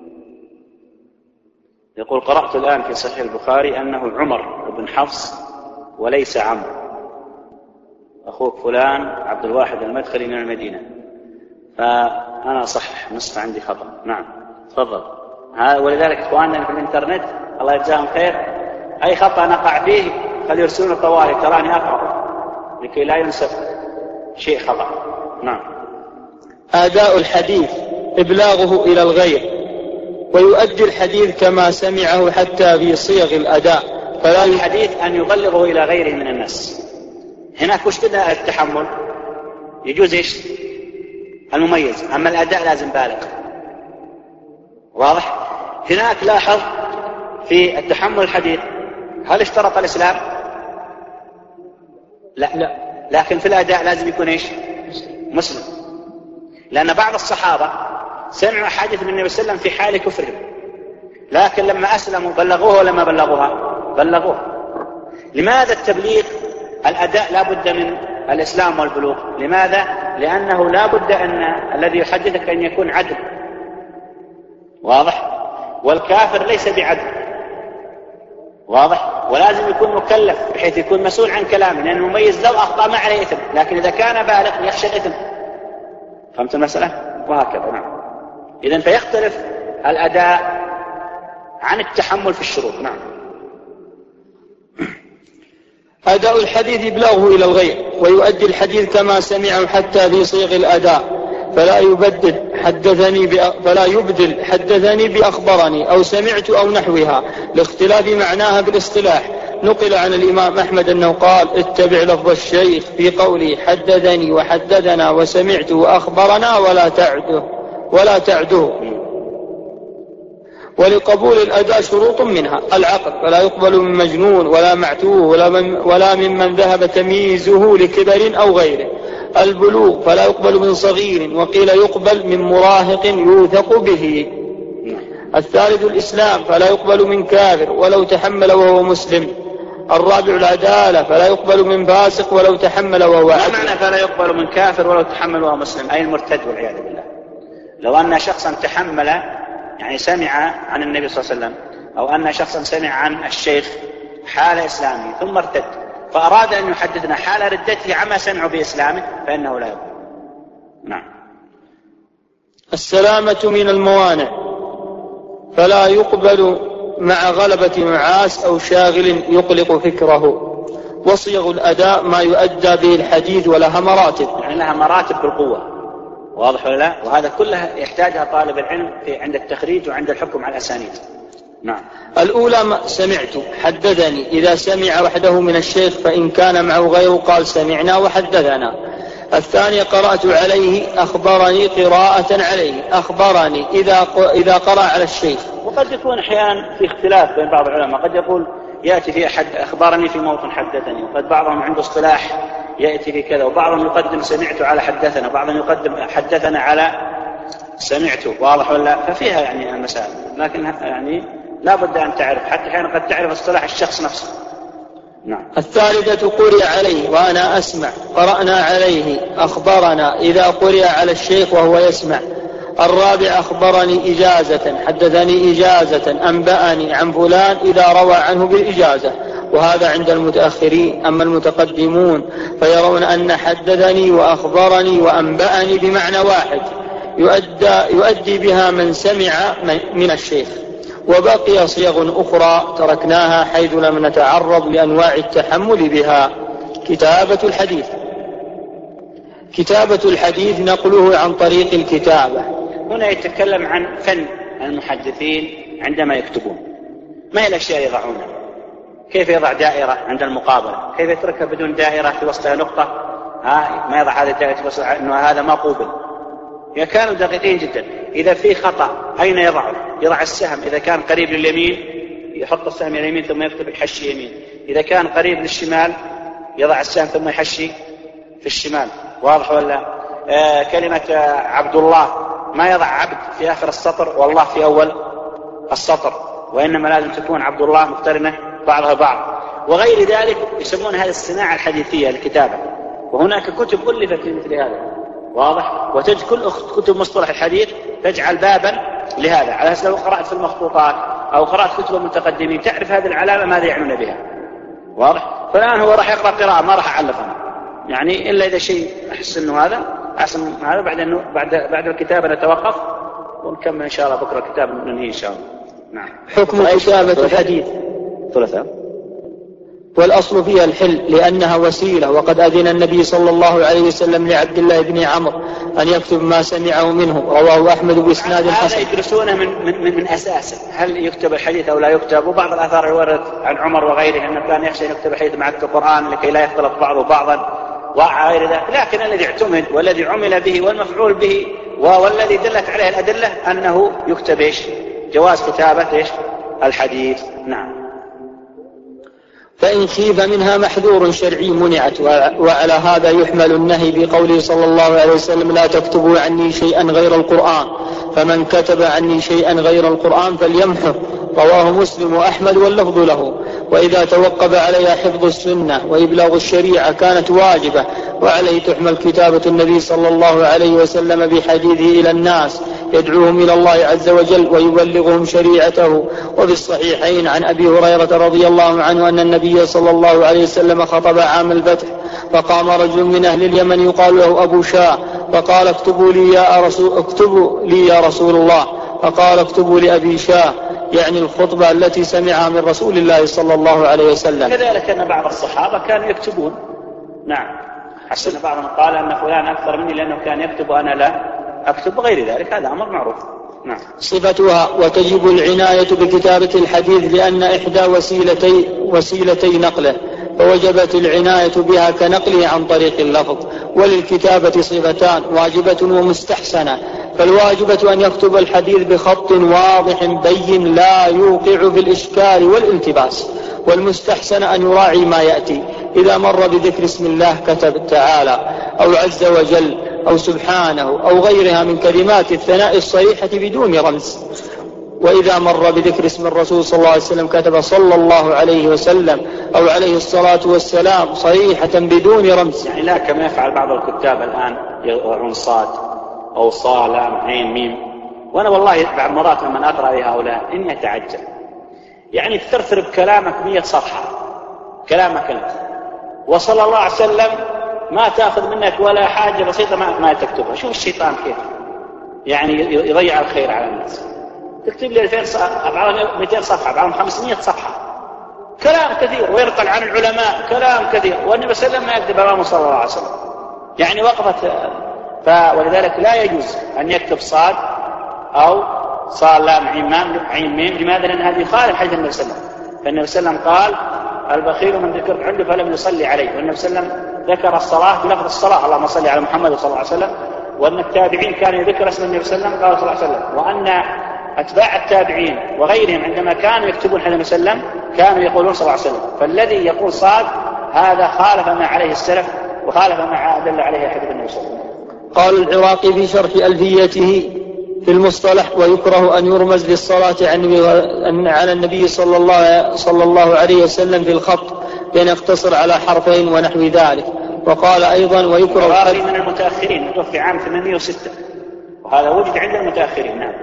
يقول قرأت الآن في صحيح البخاري أنه عمر بن حفص وليس عمرو، أخوك فلان عبد الواحد المدخلي من المدينة، فأنا أصحح نصف عندي خطأ. نعم تفضل. ولذلك إخواننا في الإنترنت الله يجزاهم خير، أي خطأ نقع فيه خلي يرسلون طوالي تراني أقرأ لكي لا ينسب شيء خطأ. نعم. أداء الحديث إبلاغه إلى الغير، ويؤدي الحديث كما سمعه حتى في صيغ الأداء. فلا الحديث أن يبلغه إلى غيره من الناس. هناك وش بدأ التحمل يجوز إيش المميز، أما الأداء لازم بالغ، واضح؟ هناك لاحظ في التحمل الحديث هل اشترط الإسلام؟ لا لا، لكن في الأداء لازم يكون إيش مسلم، لأن بعض الصحابة سمعوا حديث من النبي صلى الله عليه وسلم في حال كفرهم، لكن لما أسلموا بلغوه ولا ما بلغوها؟ بلغوه. لماذا التبليغ الأداء لا بد من الإسلام والبلوغ؟ لماذا؟ لأنه لا بد أن الذي يحدثك أن يكون عدل، واضح؟ والكافر ليس بعدل، واضح؟ ولازم يكون مكلف بحيث يكون مسؤول عن كلامه، لأن المميز لو أخطأ ما عليه إثم، لكن إذا كان بالغ يخشى الإثم. فهمت المسألة؟ وهكذا. نعم. إذن فيختلف الأداء عن التحمل في الشروط. نعم. أداء الحديث إبلاغه إلى الغير، ويؤدي الحديث كما سمعه حتى في صيغ الأداء، فلا يبدل حدثني فلا يبدل حدثني بأخبرني أو سمعت أو نحوها لاختلاف معناها بالاصطلاح. نقل عن الإمام أحمد أنه قال اتبع لفظ الشيخ في قوله حدثني وحدثنا وسمعت وأخبرنا ولا تعده ولا تعده. ولقبول الأداء شروط منها العقل، فلا يقبل من مجنون ولا معتوه ولا, من ولا ممن ذهب تمييزه لكبر أو غيره. البلوغ فلا يقبل من صغير، وقيل يقبل من مراهق يوثق به. الثالث الإسلام فلا يقبل من كافر ولو تحمل وهو مسلم. الرابع العدالة فلا يقبل من فاسق ولو تحمل وهو عدل. ما معنى فلا يقبل من كافر ولو تحمل وهو مسلم؟ أي المرتد والعياذ بالله. لو أن شخصا تحمل يعني سمع عن النبي صلى الله عليه وسلم، أو أن شخصا سمع عن الشيخ حال إسلامه ثم ارتد، فأراد أن يحدثنا حال ردته عما سمعوا بإسلامه، فإنه لا يقبل. نعم. السلامة من الموانع فلا يقبل مع غلبة معاس أو شاغل يقلق فكره. وصيغ الأداء ما يؤدى به الحديث ولها مراتب، يعني لها مراتب بالقوة، واضح ولا لا؟ وهذا كله يحتاجها طالب العلم في عند التخريج وعند الحكم على الأسانيد. نعم. الأولى ما سمعت حدثني، إذا سمع وحده من الشيخ، فإن كان معه غيره قال سمعنا وحدثنا. الثانية قرأت عليه، أخبرني قراءة عليه، أخبرني إذا إذا قرأ على الشيخ. وقد يكون أحيانا في اختلاف بين بعض العلماء، قد يقول يأتي في أحد أخبرني في موطن حدثني، وقد بعضهم عنده اصطلاح يأتي في كذا، وبعضهم يقدم سمعت على حدثنا، وبعضهم يقدم حدثنا على سمعت، واضح ولا؟ ففيها يعني المسائل، لكن يعني لا بد أن تعرف، حتى أحيانا قد تعرف اصطلاح الشخص نفسه. نعم. الثالثة قرئ عليه وأنا أسمع، قرأنا عليه، أخبرنا إذا قرئ على الشيخ وهو يسمع. الرابع أخبرني إجازة، حدثني إجازة، أنبأني عن فلان إذا روى عنه بالإجازة، وهذا عند المتأخرين. أما المتقدمون فيرون أن حدثني وأخبرني وأنبأني بمعنى واحد، يؤدى, يؤدي بها من سمع من الشيخ. وبقي صيغ أخرى تركناها حيث لم نتعرض لأنواع التحمل بها. كتابة الحديث. كتابة الحديث نقله عن طريق الكتابة. هنا يتكلم عن فن المحدثين عندما يكتبون، ما هي الأشياء يضعونها، كيف يضع دائرة عند المقابلة، كيف يتركها بدون دائرة في وسطها نقطة، ها ما يضع هذه الدائرة في وسطها أنه هذا ما قوبل. كانوا دقيقين جدا. إذا في خطأ أين يضعه؟ يضع السهم، إذا كان قريب لليمين يحط السهم اليمين ثم يكتب يحشي يمين، إذا كان قريب للشمال يضع السهم ثم يحشي في الشمال، واضح ولا؟ آه كلمة آه عبد الله ما يضع عبد في آخر السطر والله في أول السطر، وإنما لازم تكون عبد الله مقترنة بعضها بعض. وغير ذلك يسمون هذه الصناعة الحديثية الكتابة، وهناك كتب ألفت مثل هذا، واضح؟ وتجد كل كتب مصطلح الحديث تجعل بابا لهذا، على أساس لو قرأت في المخطوطات أو قرأت كتب المتقدمين تعرف هذه العلامة ماذا يعنون بها، واضح؟ فالآن هو راح يقرأ قراءة ما راح أعلفها، يعني إلا إذا شيء أحس إنه هذا أحسن هذا، بعد إنه بعد بعد الكتابة نتوقف ونكمل إن شاء الله بكرة الكتاب ننهي إن شاء الله. نعم. حكم كتابة الحديث. ثلاثة. والأصل فيها الحل لأنها وسيلة، وقد أذن النبي صلى الله عليه وسلم لعبد الله بن عمرو أن يكتب ما سمعه منه، رواه أحمد بإسناد حسن. هذا يدرسونه من, من, من أساسه، هل يكتب الحديث أو لا يكتب. وبعض الآثار الوردت عن عمر وغيره أنه كان يخشى أن يكتب الحديث مع القرآن لكي لا يختلط بعضه بعضا وغير ذلك، لكن الذي اعتمد والذي عمل به والمفعول به والذي دلت عليه الأدلة أنه يكتب إيش؟ جواز كتابة إيش؟ الحديث. نعم. فإن خيف منها محذور شرعي منعت، وعلى هذا يحمل النهي بقوله صلى الله عليه وسلم لا تكتبوا عني شيئا غير القرآن، فمن كتب عني شيئا غير القرآن فليمحه، رواه مسلم وأحمد واللفظ له. وإذا توقف عليها حفظ السنة وإبلاغ الشريعة كانت واجبة، وعليه تحمل كتابة النبي صلى الله عليه وسلم بحديثه إلى الناس يدعوهم إلى الله عز وجل ويبلغهم شريعته. وفي الصحيحين عن أبي هريرة رضي الله عنه أن النبي صلى الله عليه وسلم خطب عام الفتح، فقام رجل من أهل اليمن يقال له أبو شاه فقال اكتبوا لي يا رسول, اكتبوا لي يا رسول الله، فقال اكتبوا لأبي شاه، يعني الخطبة التي سمعها من رسول الله صلى الله عليه وسلم. كذلك أن بعض الصحابة كانوا يكتبون. نعم. حسن بعضهم قال أن فلان أكثر مني لأنه كان يكتب وأنا لا أكتب، غير ذلك هذا أمر معروف. نعم. صفتها. وتجب العناية بكتابة الحديث لأن إحدى وسيلتي, وسيلتي نقله، فوجبت العناية بها كنقله عن طريق اللفظ. وللكتابة صفتان، واجبة ومستحسنة. فالواجبة أن يكتب الحديث بخط واضح بين لا يوقع في الإشكال والالتباس، والمستحسن أن يراعي ما يأتي. إذا مر بذكر اسم الله كتب تعالى أو عز وجل أو سبحانه أو غيرها من كلمات الثناء الصريحة بدون رمز. وإذا مر بذكر اسم الرسول صلى الله عليه وسلم كتب صلى الله عليه وسلم أو عليه الصلاة والسلام صريحة بدون رمز. يعني لا كما يفعل بعض الكتاب الآن يضعون صاد أو صاد لام عين ميم. وأنا والله بعض مرات لما أقرأ لهؤلاء إني أتعجب، يعني تثرثر بكلامك مية صفحة كلامك أنت، وصلى الله عليه وسلم ما تأخذ منك ولا حاجة بسيطة ما, ما تكتبها. شوف الشيطان كيف يعني يضيع الخير على الناس. تكتب لي مئتين صفحة بعضهم خمسمائة صفحة كلام كثير وينقل عن العلماء كلام كثير، والنبي صلى الله عليه وسلم ما يكتب أمامه صلى الله عليه وسلم. يعني وقفت ف... ولذلك لا يجوز أن يكتب صاد أو صاد لام عين ميم. لماذا؟ لأن هذه خالف حديث النبي صلى الله عليه وسلم. فالنبي صلى الله عليه وسلم قال البخيل من ذكر عنده فلم يصلي عليه، والنبي صلى الله عليه وسلم ذكر الصلاة بلفظ الصلاة اللهم صل على محمد صلى الله عليه وسلم، وأن التابعين كانوا يذكر اسم النبي صلى الله عليه وسلم قال صلى الله عليه وسلم، وأن أتباع التابعين وغيرهم عندما كانوا يكتبون حديث النبي صلى الله عليه وسلم كانوا يقولون صلى الله عليه وسلم. فالذي يقول صاد هذا خالف ما عليه السلف وخالف ما دل عليه حديث النبي صلى الله عليه وسلم. قال العراقي في شرح ألفيته في المصطلح ويكره أن يرمز للصلاة على النبي صلى الله, صلى الله عليه وسلم في الخط بأن يقتصر على حرفين ونحو ذلك. وقال أيضا ويكره الحديث من المتأخرين متوفي عام ثمانمائة وستة، وهذا وجد عند المتأخرين. نعم.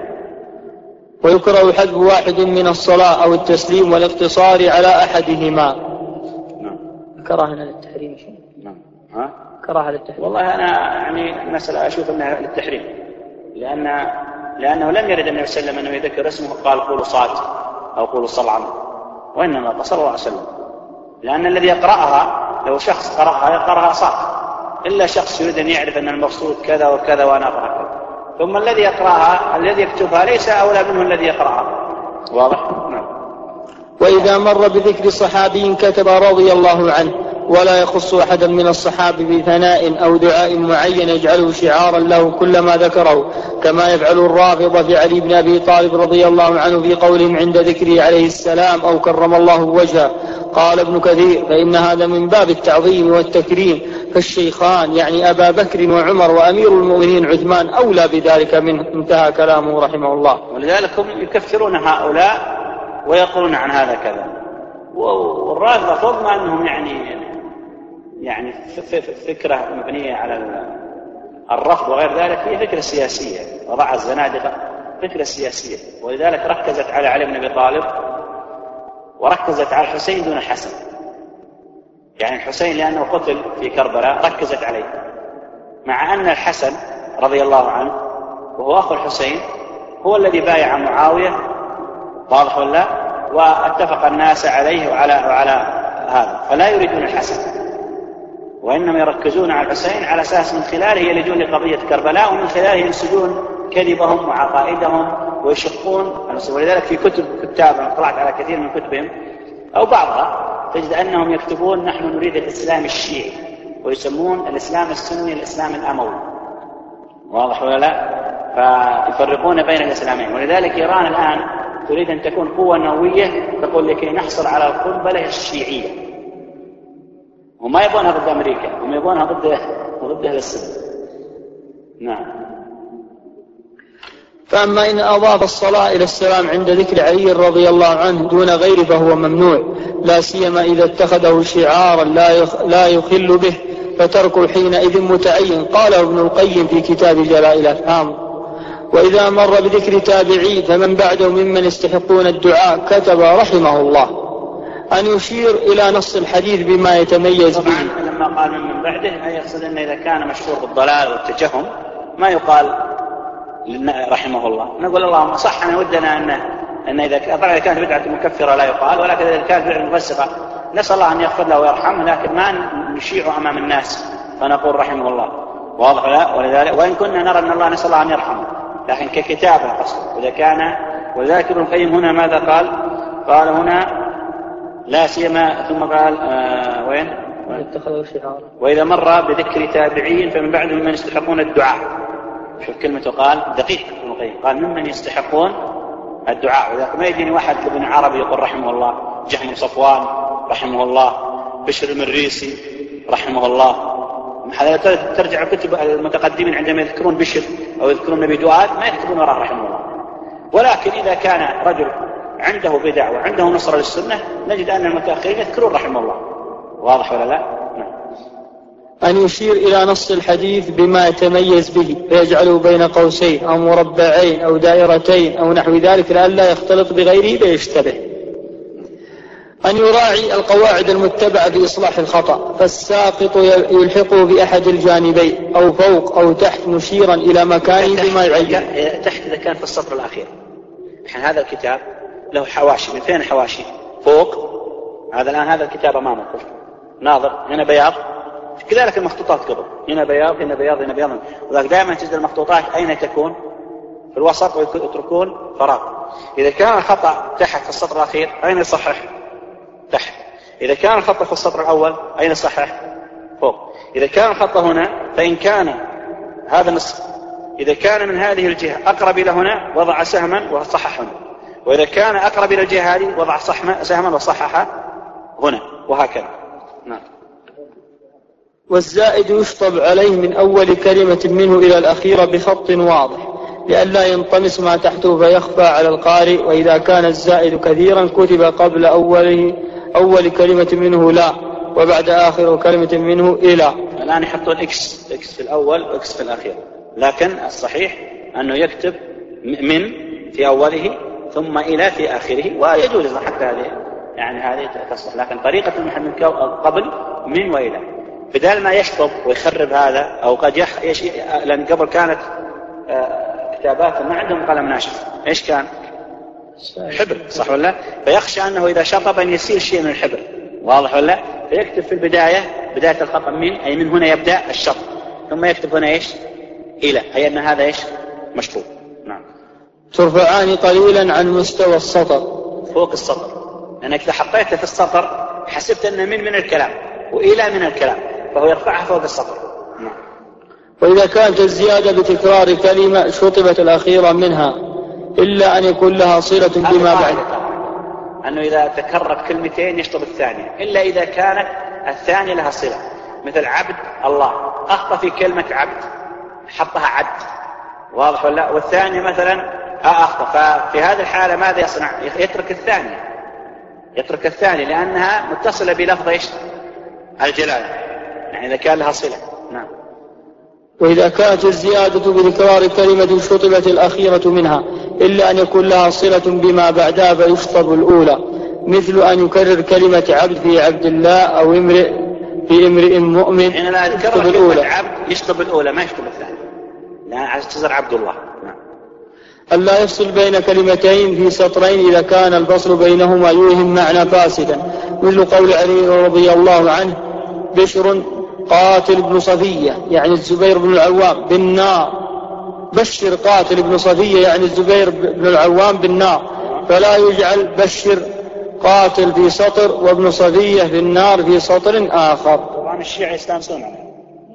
ويكره حذف واحد من الصلاة أو التسليم والاقتصار على أحدهما. نعم. كراهة للتحريم شيء. نعم. ها؟ كراهة للتحريم. والله أنا يعني مسألة أشوف أنها للتحريم، لأن لأنه لم يرد النبي صلى الله عليه وسلم أنه يذكر اسمه قال قولوا صاد أو قولوا صلعا، وإنما صلى الله عليه وسلم. لأن الذي يقرأها لو شخص قرأها يقرأها صاد، إلا شخص يريد أن يعرف أن المقصود كذا وكذا وأنا أقرأ كذا، ثم الذي يقرأها الذي يكتبها ليس أولى منه الذي يقرأها. واضح؟ نعم. وإذا مر بذكر صحابي كتب رضي الله عنه ولا يخص أحدا من الصحابة بثناء أو دعاء معين يجعله شعارا له كلما ذكره، كما يفعل الرافضة في علي بن أبي طالب رضي الله عنه في قولهم عند ذكره عليه السلام أو كرم الله وجهه. قال ابن كثير فإن هذا من باب التعظيم والتكريم، فالشيخان يعني أبا بكر وعمر وأمير المؤمنين عثمان أولى بذلك منه. انتهى كلامه رحمه الله. ولذلك هم يكفرون هؤلاء ويقولون عن هذا كذا. والرافضة فضل أنهم يعني يعني فكرة مبنية على الرفض وغير ذلك، هي فكرة سياسية وضع الزنادقة فكرة سياسية. ولذلك ركزت على علي بن أبي طالب وركزت على الحسين دون الحسن. يعني الحسين لأنه قتل في كربلاء ركزت عليه، مع أن الحسن رضي الله عنه وهو أخو الحسين هو الذي بايع معاوية. واضح ولا؟ واتفق الناس عليه وعلى, وعلى هذا، فلا يريدون الحسن وإنما يركزون على الحسين على أساس من خلاله يلجون لقضية كربلاء، ومن خلاله ينسجون كذبهم وعقائدهم ويشقون. ولذلك في كتب كتاب طلعت على كثير من كتبهم أو بعضها تجد أنهم يكتبون نحن نريد الإسلام الشيعي، ويسمون الإسلام السني الإسلام الأموي. واضح ولا لا؟ فيفرقون بين الإسلامين. ولذلك إيران الآن تريد أن تكون قوة نووية، تقول لكي نحصل على القنبلة الشيعية، وما يبونها ضد أمريكا، هم يبونها ضد ضد أهل السنة. نعم. فأما إن أضاف الصلاة إلى السلام عند ذكر علي رضي الله عنه دون غيره فهو ممنوع، لا سيما إذا اتخذه شعارا لا يخل به، فتركه حينئذ متعين. قاله ابن القيم في كتاب جلاء الأفهام. وإذا مر بذكر تابعي فمن بعده ممن يستحقون الدعاء كتب رحمه الله أن يشير إلى نص الحديث بما يتميز به. طبعا لما قال من بعده يقصد أن إذا كان مشهور بالضلال والتجهم ما يقال رحمه الله. نقول اللهم صح أن ودنا أن أن إذا طبعا إذا كانت بدعة مكفرة لا يقال، ولكن إذا كانت بدعة مفسقة نسأل الله أن يغفر له ويرحمه، لكن ما نشيعه أمام الناس فنقول رحمه الله. واضح لا؟ ولذلك وإن كنا نرى أن الله نسأل الله أن يرحمه، لكن ككتابة قصد إذا كان. ولذلك ابن القيم هنا ماذا قال؟ قال هنا لا سيما، ثم قال آه وين؟ وإذا مر بذكر تابعين فمن بعد ممن يستحقون الدعاء. شوف كلمته قال دقيق ابن القيم، قال ممن يستحقون الدعاء. وذلك ما يجيني واحد ابن عربي يقول رحمه الله، جهم صفوان رحمه الله، بشر المريسي رحمه الله، هذا ترجع الكتب المتقدمين عندما يذكرون بشر أو يذكرون نبي دؤاد ما يكتبون وراء رحمه الله. ولكن إذا كان رجل عنده بدع وعنده نصر للسنة نجد أن المتأخرين يذكرون رحمه الله. واضح ولا لا؟ نعم. أن يشير إلى نص الحديث بما يتميز به فيجعله بين قوسين أو مربعين أو دائرتين أو نحو ذلك لئلا يختلط بغيره فيشتبه. أن يراعي القواعد المتبعة في إصلاح الخطأ فالساقط يلحقه بأحد الجانبين أو فوق أو تحت مشيرا إلى مكانه بما يعين. تحت إذا كان في السطر الأخير. الحين هذا الكتاب له حواشي، من فين حواشي؟ فوق. هذا الآن هذا الكتاب أمامكم ناظر، هنا بياض، كذلك المخطوطات قبل، هنا بياض هنا بياض هنا بياض. وذلك دائما تجد المخطوطات أين تكون؟ في الوسط ويتركون فراغ. إذا كان الخطأ تحت في السطر الأخير أين يصحح؟ تحت. إذا كان الخطأ في السطر الأول أين يصحح؟ فوق. إذا كان الخطأ هنا فإن كان هذا النصف إذا كان من هذه الجهة أقرب إلى هنا وضع سهما وصحح هنا، وإذا كان أقرب إلى الجهة هذه وضع سهما وصحح هنا، وهكذا. نعم. والزائد يشطب عليه من أول كلمة منه إلى الأخيرة بخط واضح لئلا ينطمس ما تحته فيخفى على القارئ. وإذا كان الزائد كثيرا كتب قبل أوله أول كلمة منه لا وبعد آخر كلمة منه إلى. الآن يحطون إكس إكس في الأول وإكس في الأخير، لكن الصحيح أنه يكتب من في أوله ثم إلى في آخره، ويجوز حتى هذه يعني هذه تصلح، لكن طريقة المحمد قبل من وإلى بدال ما يشطب ويخرب هذا. أو قد يح... يش... لأن قبل كانت آه... كتابات ما عندهم قلم ناشف، إيش كان؟ حبر، صح ولا؟ فيخشى أنه إذا شطب أن يسير شيء من الحبر، واضح ولا؟ فيكتب في البداية بداية الخط من، أي من هنا يبدأ الشط، ثم يكتب هنا إيش؟ إلى، أي أن هذا إيش؟ مشطوب. نعم. ترفعان قليلا عن مستوى السطر، فوق السطر، لأنك إذا حطيته في السطر حسبت أن من من الكلام وإلى من الكلام، فهو يرفعها فوق السطر. نعم. وإذا كانت الزيادة بتكرار كلمة شطبت الأخيرة منها إلا أن يكون لها صلة بما بعد، أنه إذا تكررت كلمتين يشطب الثانية إلا إذا كانت الثانية لها صلة، مثل عبد الله أخطأ في كلمة عبد حطها عد، واضح ولا؟ والثانية مثلا أخطأ، ففي هذه الحالة ماذا يصنع؟ يترك الثانية يترك الثانية لأنها متصلة بلفظ إيش؟ الجلالة، يعني إذا كان لها صلة. نعم. وإذا كانت الزيادة بتكرار كلمة شطبت الأخيرة منها إلا أن يكون لها صلة بما بعدها فيشطب الأولى، مثل أن يكرر كلمة عبد في عبد الله أو امرئ في امرئ مؤمن. حين لا يكرر كلمة عبد يشطب الأولى ما يشطب الثانية، لأن اعتذر عبد الله. نعم. ألا يفصل بين كلمتين في سطرين إذا كان الفصل بينهما يوهم معنى فاسدا، مثل قول علي رضي الله عنه بشر قاتل ابن صفية يعني الزبير بن العوام بالنار، بشر قاتل ابن صفية يعني الزبير بن العوام بالنار، فلا يجعل بشر قاتل في سطر وابن صفية في النار في سطر آخر. طبعا الشيعة يستانسون عليه.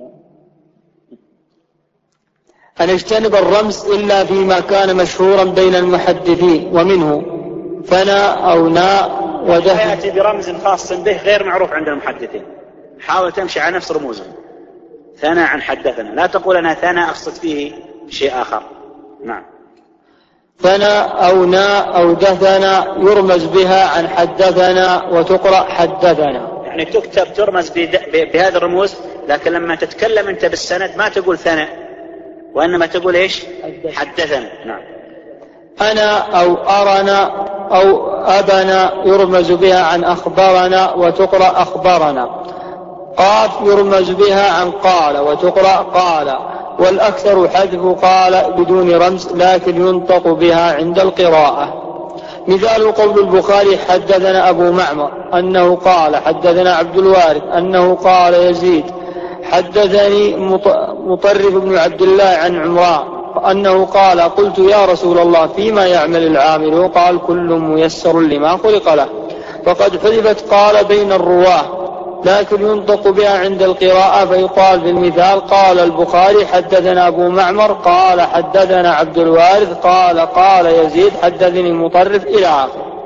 أن يجتنب الرمز إلا فيما كان مشهورا بين المحدثين، ومنه فنا أو ناء وده. يأتي برمز خاص به غير معروف عند المحدثين، حاول تمشي على نفس رموزه. ثنا عن حدثنا، لا تقول أنا ثنا أقصد فيه شيء آخر. نعم. فنا أو ناء أو دثنا يرمز بها عن حدثنا وتقرأ حدثنا، يعني تكتب ترمز بهذه الرموز، لكن لما تتكلم أنت بالسند ما تقول ثنا وإنما تقول إيش؟ حدثنا. نعم. أنا أو أرنا أو أبنا يرمز بها عن أخبرنا وتقرأ أخبرنا. قاف يرمز بها عن قال وتقرأ قال، والأكثر حذف قال بدون رمز لكن ينطق بها عند القراءة. مثال قول البخاري حدثنا أبو معمر أنه قال حدثنا عبد الوارث أنه قال يزيد حدثني مطرف بن عبد الله عن عمران أنه قال قلت يا رسول الله فيما يعمل العامل؟ قال كل ميسر لما خلق له. فقد حذفت قال بين الرواه لكن ينطق بها عند القراءة، فيقال في المثال قال البخاري حدثنا أبو معمر قال حدثنا عبد الوارث قال قال يزيد حدثني مطرف إلى آخره.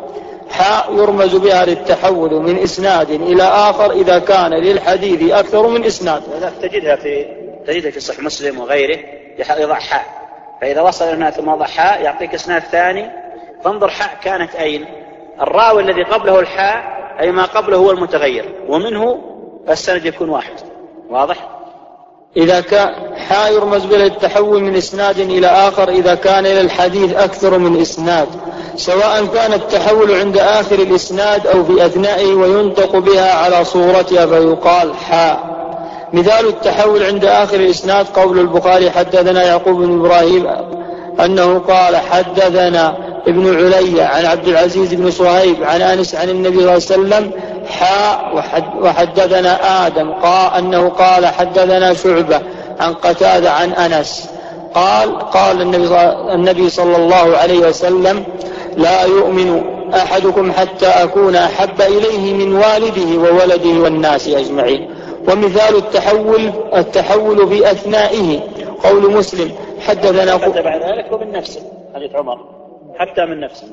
حاء يرمز بها للتحول من إسناد إلى آخر إذا كان للحديث أكثر من إسناد. تجدها في تجدها في صحيح مسلم وغيره يضع حاء، فإذا وصل هنا ثم وضع حاء يعطيك إسناد ثاني، فانظر حاء كانت أين؟ الراوي الذي قبله الحاء أي ما قبله هو المتغير، ومنه السند يكون واحد. واضح؟ إذا كان حاء يرمز بها للتحول من إسناد إلى آخر إذا كان إلى الحديث أكثر من إسناد، سواء كان التحول عند آخر الإسناد أو في أثنائه، وينطق بها على صورتها فيقال حاء. مثال التحول عند آخر الإسناد قول البخاري حدثنا يعقوب بن إبراهيم أنه قال حدثنا ابن علي عن عبد العزيز بن صهيب عن أنس عن النبي صلى الله عليه وسلم حاء وحدثنا آدم قال أنه قال حدثنا شعبة عن قتادة عن أنس قال قال النبي صلى الله عليه وسلم لا يؤمن أحدكم حتى أكون أحب إليه من والده وولده والناس أجمعين. ومثال التحول التحول بأثنائه قول مسلم حدثنا حتى بعد ذلك ومن نفسه حديث عمر حتى من نفسه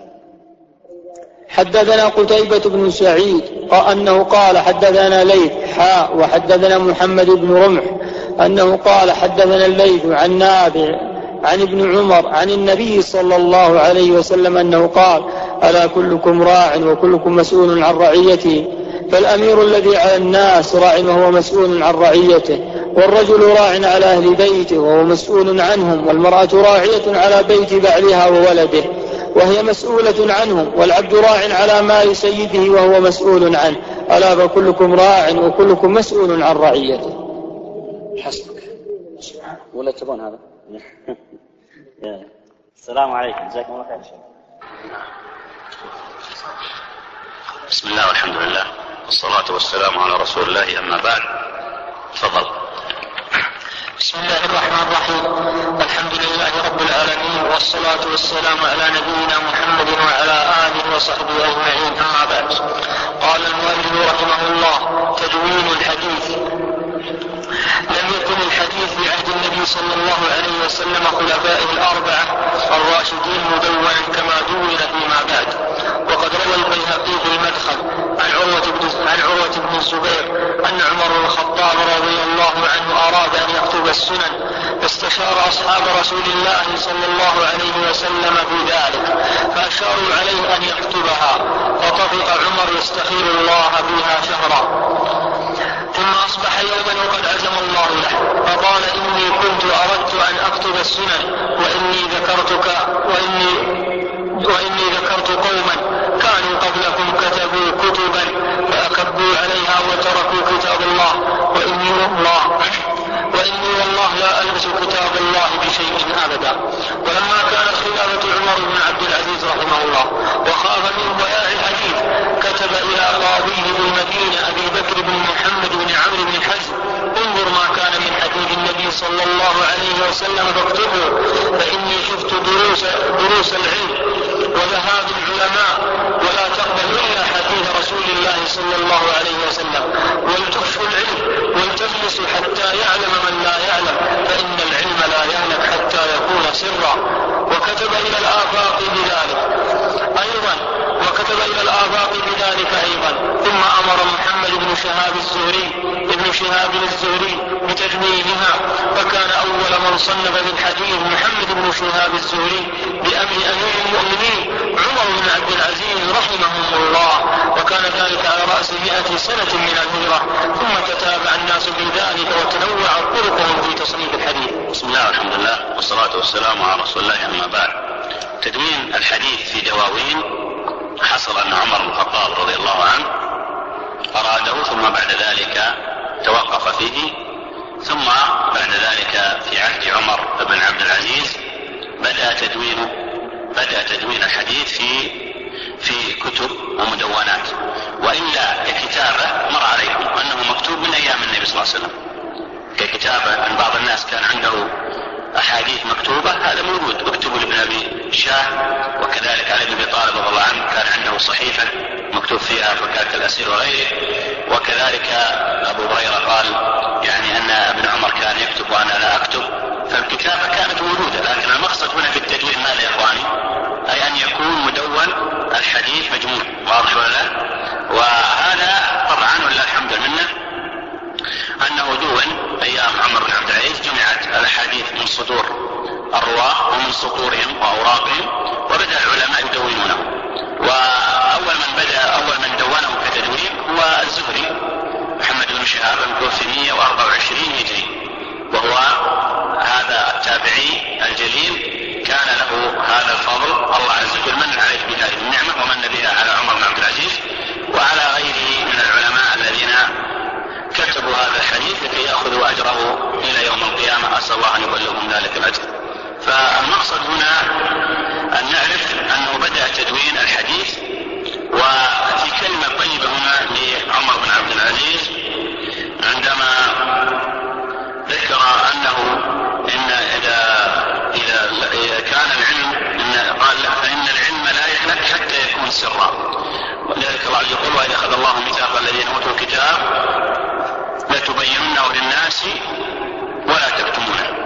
حدثنا قتيبة بن سعيد أنه قال حدثنا ليث حاء وحدثنا محمد بن رمح أنه قال حدثنا الليث عن نافع عن ابن عمر عن النبي صلى الله عليه وسلم أنه قال ألا كلكم راع وكلكم مسؤول عن رعيته، فالأمير الذي على الناس راع وهو مسؤول عن رعيته، والرجل راع على أهل بيته وهو مسؤول عنهم، والمرأة راعية على بيت بعلها وولده وهي مسؤولة عنهم، والعبد راع على مال سيده وهو مسؤول عنه، ألا فكلكم راع وكلكم مسؤول عن رعيته. حسبك ولا تبون هذا. السلام عليكم جزاكم الله خير. بسم الله والحمد لله والصلاة والسلام على رسول الله، أما بعد تفضل. بسم الله الرحمن الرحيم، الحمد لله رب العالمين، والصلاة والسلام على نبينا محمد وعلى آله وصحبه أجمعين، أما بعد. قال المؤلف رحمه الله: تدوين الحديث. لم يكن الحديث في عهد النبي صلى الله عليه وسلم خلفائه الأربعة الراشدين مدونا كما دون فيما بعد. وقد روى البيهقي في المدخل عن عروة بن عن عروة بن الزبير أن عمر بن الخطاب رضي الله عنه أراد أن يكتب السنن، فاستشار أصحاب رسول الله صلى الله عليه وسلم في ذلك، فأشاروا عليه أن يكتبها، فطفق عمر يستخير الله فيها شهرا. ثم أصبح يوما وقد عزم الله له، فقال: إني كنت أردت أن أكتب السنن، وإني ذكرتك وإني وإني ذكرت قوما كانوا قبلكم كتبوا كتبا فأكبوا عليها وتركوا كتاب الله، وإني والله وإني والله لا ألبس كتاب الله بشيء أبدا. ولما كانت خلافة عمر بن عبد العزيز رحمه الله وخاف من ضياع الحديث، كتب إلى قاضيه بالمدينة أبي بكر بن محمد بن عمرو بن حزم: انظر ما كان من حديث النبي صلى الله عليه وسلم فاكتبه، فإني خفت دروس, دروس العلم وذهاب العلماء، ولا تقبل إلا حديث رسول الله صلى الله عليه وسلم، ولتخفوا العلم ولتجلسوا حتى يعلم من لا يعلم، فإن العلم لا يهلك حتى يكون سرا. وكتب إلى الآفاق بذلك أيضا وكتب إلى الآفاق بذلك أيضا ثم أمر محمد بن شهاب الزهري ابن شهاب الزهري بتدوينها، فكان أول من صنف في الحديث محمد بن شهاب الزهري بأمر أمير المؤمنين عمر بن عبد العزيز رحمهم الله، وكان ذلك على رأس مئة سنة من الهجرة، ثم تتابع الناس بذلك وتنوع طرقهم في تصنيف الحديث. بسم الله والحمد لله والصلاة والسلام على رسول الله، أما بعد. تدوين الحديث في دواوين حصل أن عمر بن الخطاب رضي الله عنه أراده، ثم بعد ذلك توقف فيه، ثم بعد ذلك في عهد عمر بن عبد العزيز بدأ تدوين بدأ تدوين الحديث في في كتب ومدونات، وإلا ككتابة مر عليكم أنه مكتوب من أيام النبي صلى الله عليه وسلم ككتابة. أن بعض الناس كان عنده أحاديث مكتوبة، هذا موجود، مكتوب لابن أبي شاه، وكذلك علي بن أبي طالب رضي الله عنه كان عنده صحيفة مكتوب فيها فكاك الأسير وغيره، وكذلك أبو هريرة قال يعني أن ابن عمر كان يكتب وأنا لا أكتب، فالكتابة كانت موجودة. لكن المقصد هنا في التدوين ماذا يا إخواني؟ أي أن يكون مدون الحديث مجموع، الإسلام عمر بن عبد العزيز جمعت الأحاديث من صدور الرواة ومن سطورهم وأوراقهم، وبدأ العلماء يدونونه. وأول من بدأ أول من دونه كتدوين هو الزهري محمد بن شهاب المتوفى مئة وأربعة وعشرين هجري، وهو هذا التابعي الجليل كان له هذا الفضل، الله عز وجل من عليه بهذه النعمة ومن بها على عمر بن عبد العزيز وعلى غيره من العلماء الذين كتبوا هذا الحديث لكي يأخذوا أجره إلى يوم القيامة، أسأل الله أن يبلغهم ذلك الأجر. فالمقصد هنا أن نعرف أنه بدأ تدوين الحديث. وفي كلمة طيبة هنا لعمر بن عبد العزيز عندما ذكر أنه إن إذا, إذا, إذا كان العلم إن قال فإن العلم لا يهلك حتى يكون سرا، ولذلك الله يقول وإذا أخذ الله ميثاق الذين أوتوا الكتاب لتبيننه للناس ولا تكتمونه.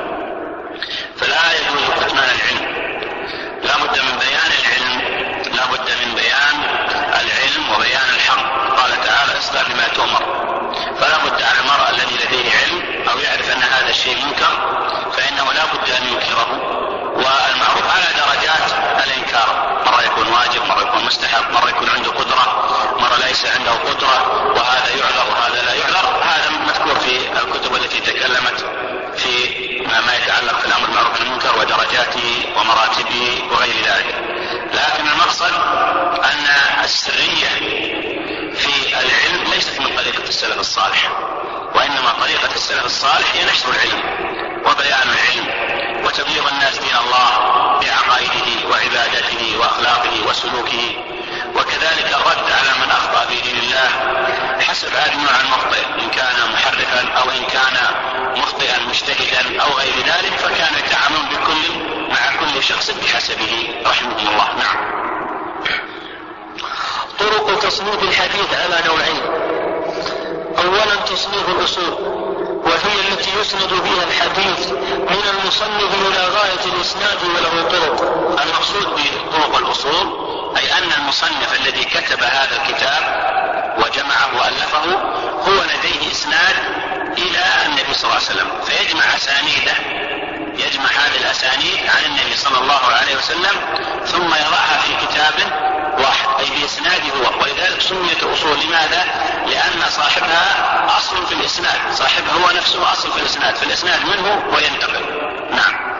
فلا يجوز كتمان العلم، لا بد من بيان العلم، لا بد من بيان العلم وبيان الحق. قال تعالى اصدع بما تؤمر. فلا بد على المرء الذي لديه علم أو يعرف أن هذا الشيء منكر فإنه لا بد أن ينكره. والمعروف على درجات الإنكار، مرة يكون واجب، مرة يكون مستحب، مرة يكون عنده قدرة، مرة ليس عنده قدرة، وهذا يعذر وهذا لا يعذر. هذا مذكور في الكتب التي تكلمت في ما يتعلق في الأمر بالمعروف والمنكر ودرجاته ومراتبه وغير ذلك. لكن المقصد أن السرية في العلم ليست من طريقة السلف الصالح، وإنما طريقة السلف الصالح هي نشر العلم وبيان العلم وتبليغ الناس دين الله بعقائده وعبادته وأخلاقه وسلوكه، وكذلك الرد على من أخطأ في دين الله حسب هذا النوع المخطئ، إن كان محرفا أو إن كان مخطئا مجتهدا أو غير ذلك، فكان يتعاملون بكل مع كل شخص بحسبه رحمه الله. نعم. طرق تصنيف الحديث على نوعين. أولا تصنيف الأصول، وهي التي يسند بها الحديث من المصنف إلى غاية الإسناد وله طرق. المقصود بطرق الأصول أي أن المصنف الذي كتب هذا الكتاب وجمعه وألفه هو لديه إسناد إلى النبي صلى الله عليه وسلم، فيجمع أسانيده، يجمع هذه الأسانيد عن النبي صلى الله عليه وسلم ثم يضعها في كتاب واحد أي بإسناده هو. ولذلك سميت أصول. لماذا؟ لأن صاحبها أصل في الإسناد، صاحبها هو نفسه أصل في الإسناد، في الإسناد منه وينتقل. نعم.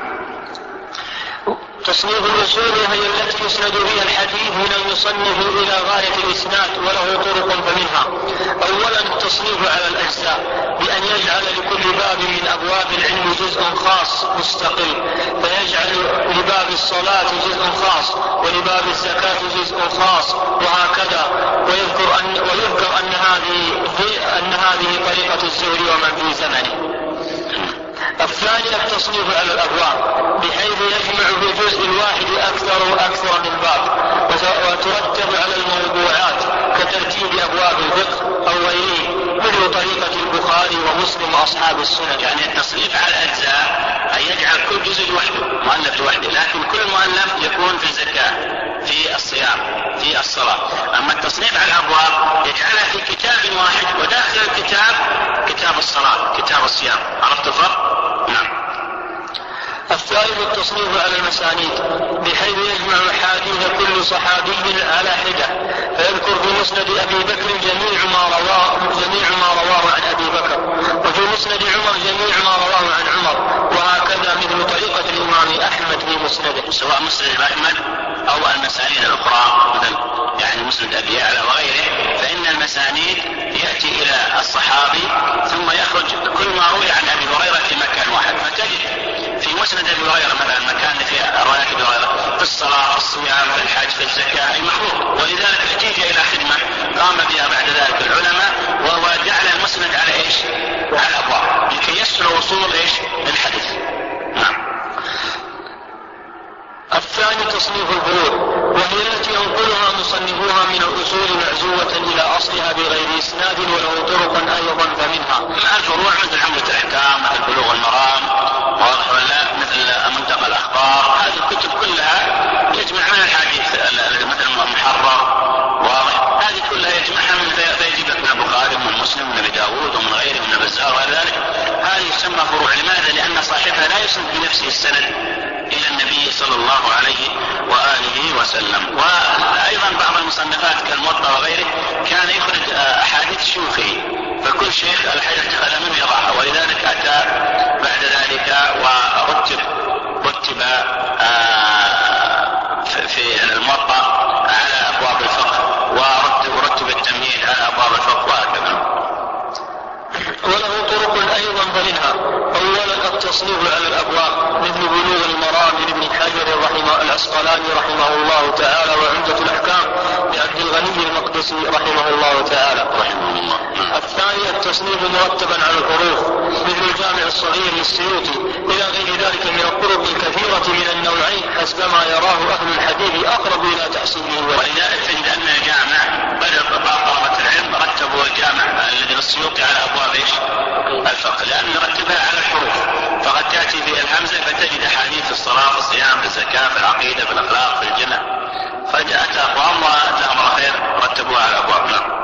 تصنيف الأصول هي التي يسند بها الحديث من المصنف إلى غاية الإسناد وله طرق فمنها. أولا التصنيف على الأجزاء بأن يجعل لكل باب من أبواب العلم جزء خاص مستقل، فيجعل لباب الصلاة جزء خاص ولباب الزكاة جزء خاص وهكذا، ويذكر أن, ويذكر أن هذه أن هذه طريقة الزهري ومن في زمنه. الثاني التصنيف على الأبواب بحيث يجمع في الجزء الواحد أكثر وأكثر من باب، وترتب على الموضوعات كترتيب أبواب الفقه أو غيره مثل طريقة البخاري ومسلم وأصحاب السنن. يعني التصنيف على الأجزاء أن يجعل كل جزء لوحده مؤلف لوحده، لكن كل مؤلف يكون في الزكاة، في الصيام، في الصلاة. أما التصنيف على الأبواب يجعلها في كتاب واحد، وداخل الكتاب كتاب الصلاة، كتاب الصيام. عرفت الفرق؟ نعم. الثالث التصنيف على المسانيد بحيث يجمع حديث كل صحابي على حدة، فيذكر في مسند أبي بكر جميع ما رواه جميع ما رواه عن أبي بكر، وفي مسند عمر جميع ما رواه عن عمر، وهكذا مثل طريقة الإمام أحمد في مسنده، سواء مسند أحمد أو المسانيد الأخرى مثل يعني مسند أبي يعلى وغيره، فإن المسانيد يأتي إلى الصحابي ثم يخرج كل ما روي عن أبي هريرة في مكان واحد، فتجد في مسند أبي هريرة مثلا مكان في روايات أبي هريرة في الصلاة، في الصيام، في الحج، في الزكاة، أي مخلوق. ولذلك احتيج إلى خدمة قام بها بعد ذلك العلماء، وهو جعل المسند على إيش؟ على الأبواب لكي يسهل وصول إيش؟ الحديث. نعم. الثاني تصنيف الفروع، وهي التي ينقلها مصنفوها من الأصول معزوة إلى أصلها بغير إسناد وله طرقا أيضا فمنها. مع الفروع مثل عمدة الأحكام، مثل بلوغ المرام، واضح ولا؟ مثل منتقى الأخبار، هذه الكتب كلها يجمع منها الحديث مثل المحرر، واضح؟ هذه كلها يجمعها من فيجيب لك من البخاري ومن مسلم ومن أبي داود ومن غيره من البزار وغير ذلك. هذه يسمى يسند بنفسه السند إلى النبي صلى الله عليه وآله وسلم. وأيضا بعض المصنفات كالموطأ وغيره كان يخرج أحاديث شيوخه، فكل شيخ الحديث اتخذ منه يضعها، ولذلك أتى بعد ذلك ورتب رتب في الموطأ على أبواب الفقه، ورتب ورتب التمهيد على أبواب الفقه وهكذا. وله طرق أيضا فمنها أولا التصنيف على الأبواب مثل بلوغ المرام لابن حجر رحمه العسقلاني رحمه الله تعالى، وعمدة الأحكام لعبد الغني المقدسي رحمه الله تعالى رحمه الله. الثاني التصنيف مرتبا على الحروف مثل الجامع الصغير للسيوطي إلى غير ذلك من الطرق الكثيرة من النوعين حسب ما يراه أهل الحديث أقرب إلى تحسينه. ولذلك تجد أن الجامع بدأ بعض طلبة العلم رتبوا الجامع الذي للسيوطي على أبواب إيش؟ الفقه، لأن رتبها على الحروف، فقد تأتي في الهمزة فتجد أحاديث في الصلاة في الصيام في الزكاة في العقيدة في الأخلاق في الجنة، فجاءت أقوام وجزاهم خير رتبوها على أبواب.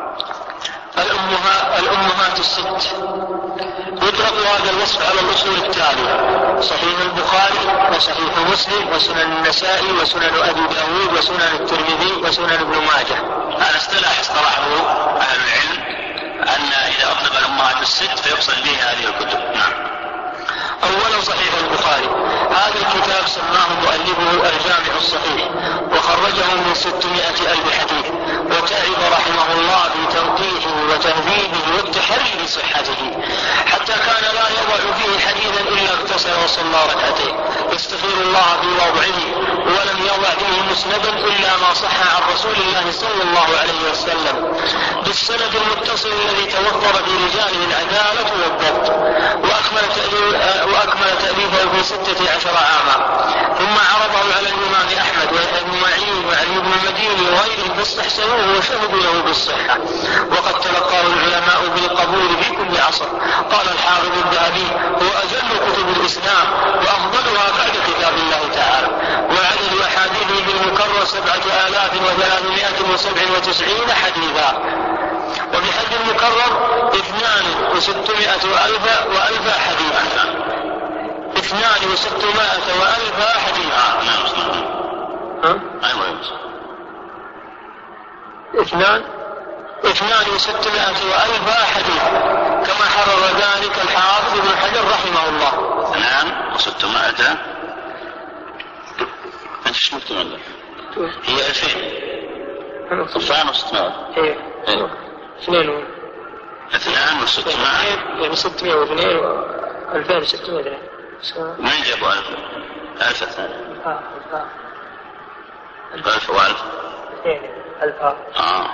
الأمهات, الأمهات الست يطلق هذا الوصف على الأصول التالية: صحيح البخاري وصحيح مسلم وسنن النسائي وسنن أبي داود وسنن الترمذي وسنن ابن ماجه. هذا اصطلاح اصطلحه أهل العلم أن إذا أطلق الأمهات الست فيقصد به هذه الكتب. نعم. أولا صحيح البخاري، هذا الكتاب سماه مؤلفه الجامع الصحيح، وخرجه من ستمائة ألف حديث، وتعب رحمه الله بتوضيحه وتهذيبه والتحري بصحته، حتى كان لا يضع فيه حديثا إلا اغتسل وصلى ركعتين يستغفر الله في وضعه، ولم يضع فيه مسندا إلا ما صح عن رسول الله صلى الله عليه وسلم بالسند المتصل الذي توفر في رجاله العدالة والضبط، وأكمل وأكمل تأليفه في ستة عشر عاما، ثم عرضه على الإمام أحمد وابن معين وعلي بن المديني وغيرهم فاستحسنوه وشهدوا له بالصحة، وقد تلقاه العلماء بالقبول في كل عصر. قال الحافظ الذهبي: هو أجل كتب الإسلام وأفضلها بعد كتاب الله تعالى، وعدد أحاديثه بالمكرر سبعة آلاف وثلاثمائة وسبع وتسعين حديثا، وبحد المكرر اثنان وستمائة وألف وألف حديثا اثنان وستمائة وألف حديثا اثنان اثنان وستمائة وألف حديث، كما حرر ذلك الحافظ ابن حجر رحمه الله. اثنان وستمائة انت شو مكتوب؟ هي ألفين اثنان وستمائة ايه اثنين اثنان وستمائة يعني ستمائة واثنين وألفين وستمائة. من جابوا ألف؟ ألف اثنان ألف وألف ألف آه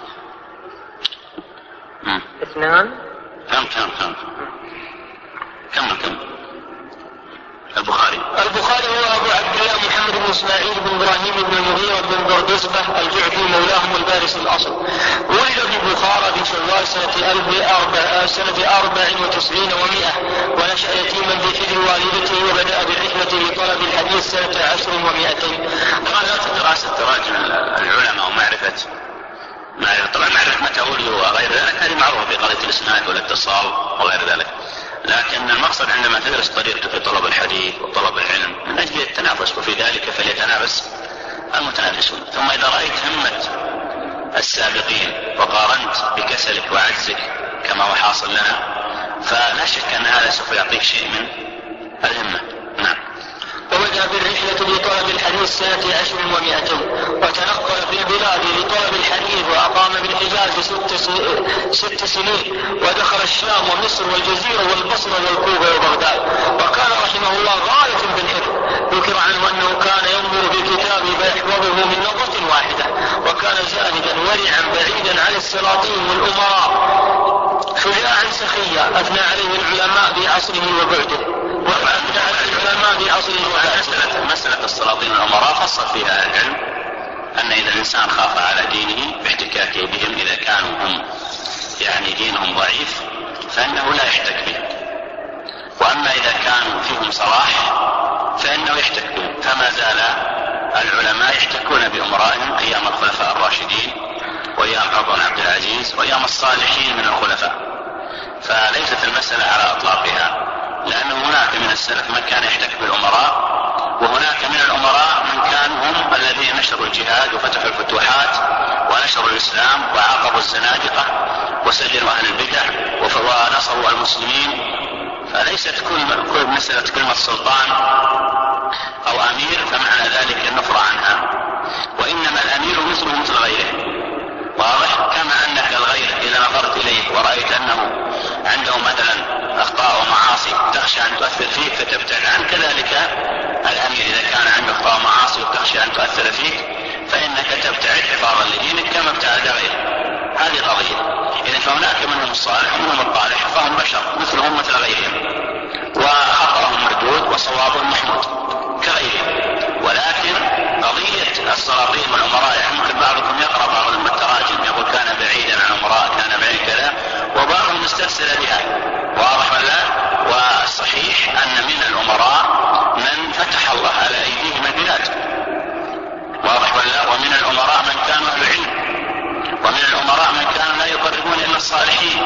اثنان كم كم كم كم كم البخاري البخاري هو أبو عبد الله محمد بن إسماعيل بن إبراهيم بن المغيرة بن بردزبة الجعفي مولاهم البارس الأصل، ولد في بخارى في شوال سنة ألف أربع سنة أربع وتسعين ومائة، ونشأ يتيما في حجر والدته، وبدأ بالرحلة لطلب الحديث سنة عشر ومائتين. هذا دراسة تراجم العلماء ومعرفة معرفة طبعا معرفة متى ولدوا وغير ذلك هذه معروفة بقضية الإسناد والاتصال وغير ذلك، لكن المقصد عندما تدرس طريقته في طلب الحديث وطلب العلم من أجل التنافس، وفي ذلك فليتنافس المتنافسون. ثم إذا رأيت همة السابقين وقارنت بكسلك وعجزك كما هو حاصل لنا، فلا شك أن هذا سوف يعطيك شيء من الهمة. نعم. وبدأ بالرحلة لطلب الحديث سنة عشر ومائتين، وتنقل في البلاد لطلب الحديث، وأقام بالحجاز ست, ست سنين، ودخل الشام ومصر والجزيرة والبصرة والكوفة وبغداد، وكان رحمه الله غاية بالحفظ. ذكر عنه أنه كان ينظر في كتابه فيحفظه من نظرة واحدة، وكان زاهدا ورعا بعيدا عن السلاطين والأمراء، شجاعا سخيا أثنى عليه العلماء في عصره وبعده، وأثنى على العلماء في عصره وبعده. مسألة السلاطين والأمراء خاصة فيها العلم أن إذا الإنسان خاف على دينه باحتكاكه بهم إذا كانوا هم يعني دينهم ضعيف فإنه لا يحتك بهم، وأما إذا كانوا فيهم صلاح فإنه يحتك بهم. فما زال العلماء يحتكون بأمرائهم أيام الخلفاء الراشدين وأيام عمر بن عبد العزيز وأيام الصالحين من الخلفاء، فليست المسألة على أطلاقها، لأنه هناك من السلف من كان يحتك بالأمراء، وهناك من الأمراء من كانوا هم الذين نشروا الجهاد وفتحوا الفتوحات ونشروا الإسلام وعاقبوا الزنادقة وسجنوا أهل البدع ونصروا المسلمين. فليست كل كل مسألة كلمة سلطان أو أمير فمعنى ذلك النفر عنها، وإنما الأمير مثله مثل غيره. واضح؟ كما أنك الغير إذا نظرت إليه ورأيت أنه عنده مثلا أخطاء ومعاصي تخشى أن تؤثر فيك فتبتعد عنه، كذلك الأمير إذا كان عنده أخطاء ومعاصي وتخشى أن تؤثر فيك فإنك تبتعد حفاظا لدينك كما ابتعد غيره. هذه قضية. إذا فهناك منهم الصالح ومنهم الطالح، فهم بشر مثلهم مثل غيرهم، وخطأهم مردود وصوابهم محمود كغيرهم. ولكن قضية السلاطين والأمراء، يعني ممكن بعضكم يقرأ بعض التراجم يقول كان بعيدا عن أمراء كان بعيد كذا، وبعضهم استفسر بها. واضح ولا؟ والصحيح أن من الأمراء من فتح الله على أيديهم البلاد. واضح ولا؟ ومن الأمراء من كانوا أهل العلم، ومن الأمراء من كانوا لا يقربون إلا الصالحين.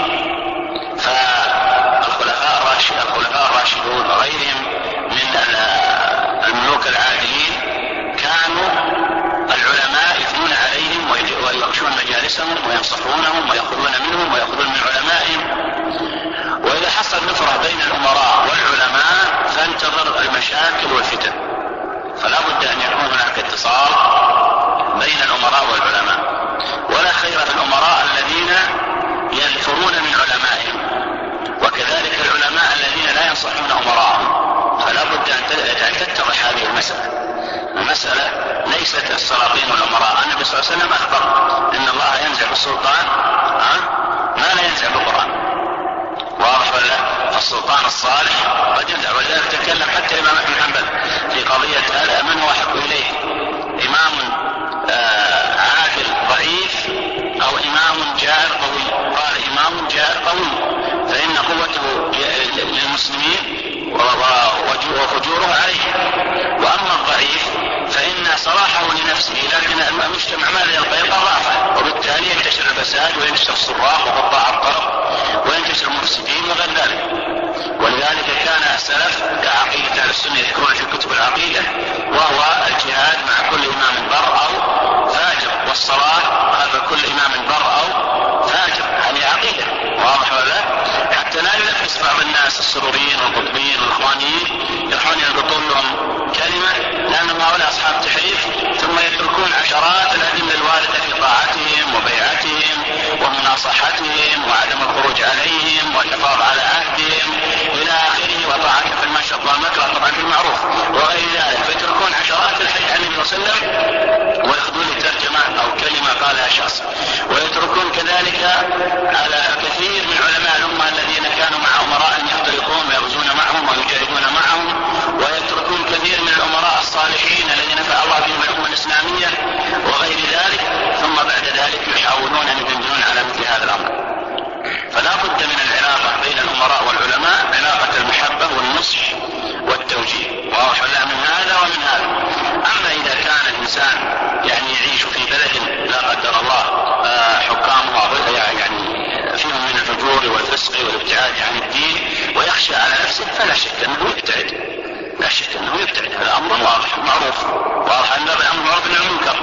فالخلفاء الراشدون الخلفاء الراشدون وغيرهم من الملوك العادلين كانوا العلماء يثنون عليهم ويغشون مجالسهم وينصحونهم ويأخذون منهم ويأخذون من علمائهم. وإذا حصل نفرة بين الأمراء والعلماء فانتظر المشاكل والفتن. فلا بد أن يكون هناك اتصال بين الأمراء والعلماء، ولا خير في الأمراء الذين ينفرون من علمائهم، وكذلك العلماء الذين لا ينصحون أمراءهم. فلا بد أن تتضح هذه المسألة. المسألة ليست السلاطين والأمراء. النبي صلى الله عليه وسلم أخبر إن الله ينزع بالسلطان ما لا ينزع بالقرآن. واضح ولا؟ فالسلطان الصالح قد ينزع. ولذلك تكلم حتى الإمام أحمد بن حنبل في قضية هذا من هو أحب إليه، إمام آه عادل ضعيف أو إمام جائر قوي؟ قال إمام جائر قوي، فإن قوته للمسلمين وفجوره عليه. وأما الضعيف فإن صلاحه لنفسه، لكن المجتمع ماذا يلقى؟ يلقى ضعفه، وبالتالي ينتشر الفساد وينتشر السراق وقطاع الطرق وينتشر المفسدين وغير ذلك. ولذلك كان السلف كعقيدة أهل السنة يذكرون في كتب العقيدة وهو الجهاد مع كل إمام بر أو فاجر، والصلاة خلف كل إمام بر أو فاجر. هذه عقيدة. واضح ولا؟ حتى لا يلبس بعض الناس السروريين والقطبيين والإخوانيين يروحون يلقطون لهم كلمة لأنهم هؤلاء أصحاب تحريف، ثم يتركون عشرات الأدلة الواردة في طاعتهم وبيعتهم ومناصحتهم وعدم الخروج عليهم والحفاظ على عهدهم إلى آخره، وطاعتهم في المشرق والمكره طبعا في المعروف وغير ذلك. فيتركون عشرات الحديث عن النبي صلى الله عليه وسلم ويأخذون ترجمة أو كلمة قالها شخص، ويتركون كذلك على كثير من علماء الأمة الذين كانوا مع أمراء يختلطون ويغزون معهم ويجاهدون معهم، ويتركون كثير من الأمراء الصالحين الذين نفع الله بهم الأمة الإسلامية وغير ذلك، ثم بعد ذلك يحاولون أن يبنون على مثل هذا الأمر. فلا بد من العلاقة بين الأمراء والعلماء، علاقة المحبة والنصح والتوجيه. واضح ولا؟ من هذا ومن هذا. أما إذا كان الإنسان يعني يعيش في بلد لا قدر الله حكامه يعني فيهم من الفجور والفسق والابتعاد عن الدين ويخشى على نفسه، فلا شك أنه يبتعد، لا شك أنه يبتعد. هذا أمر واضح معروف. واضح أن الأمر معروف أنه منكر،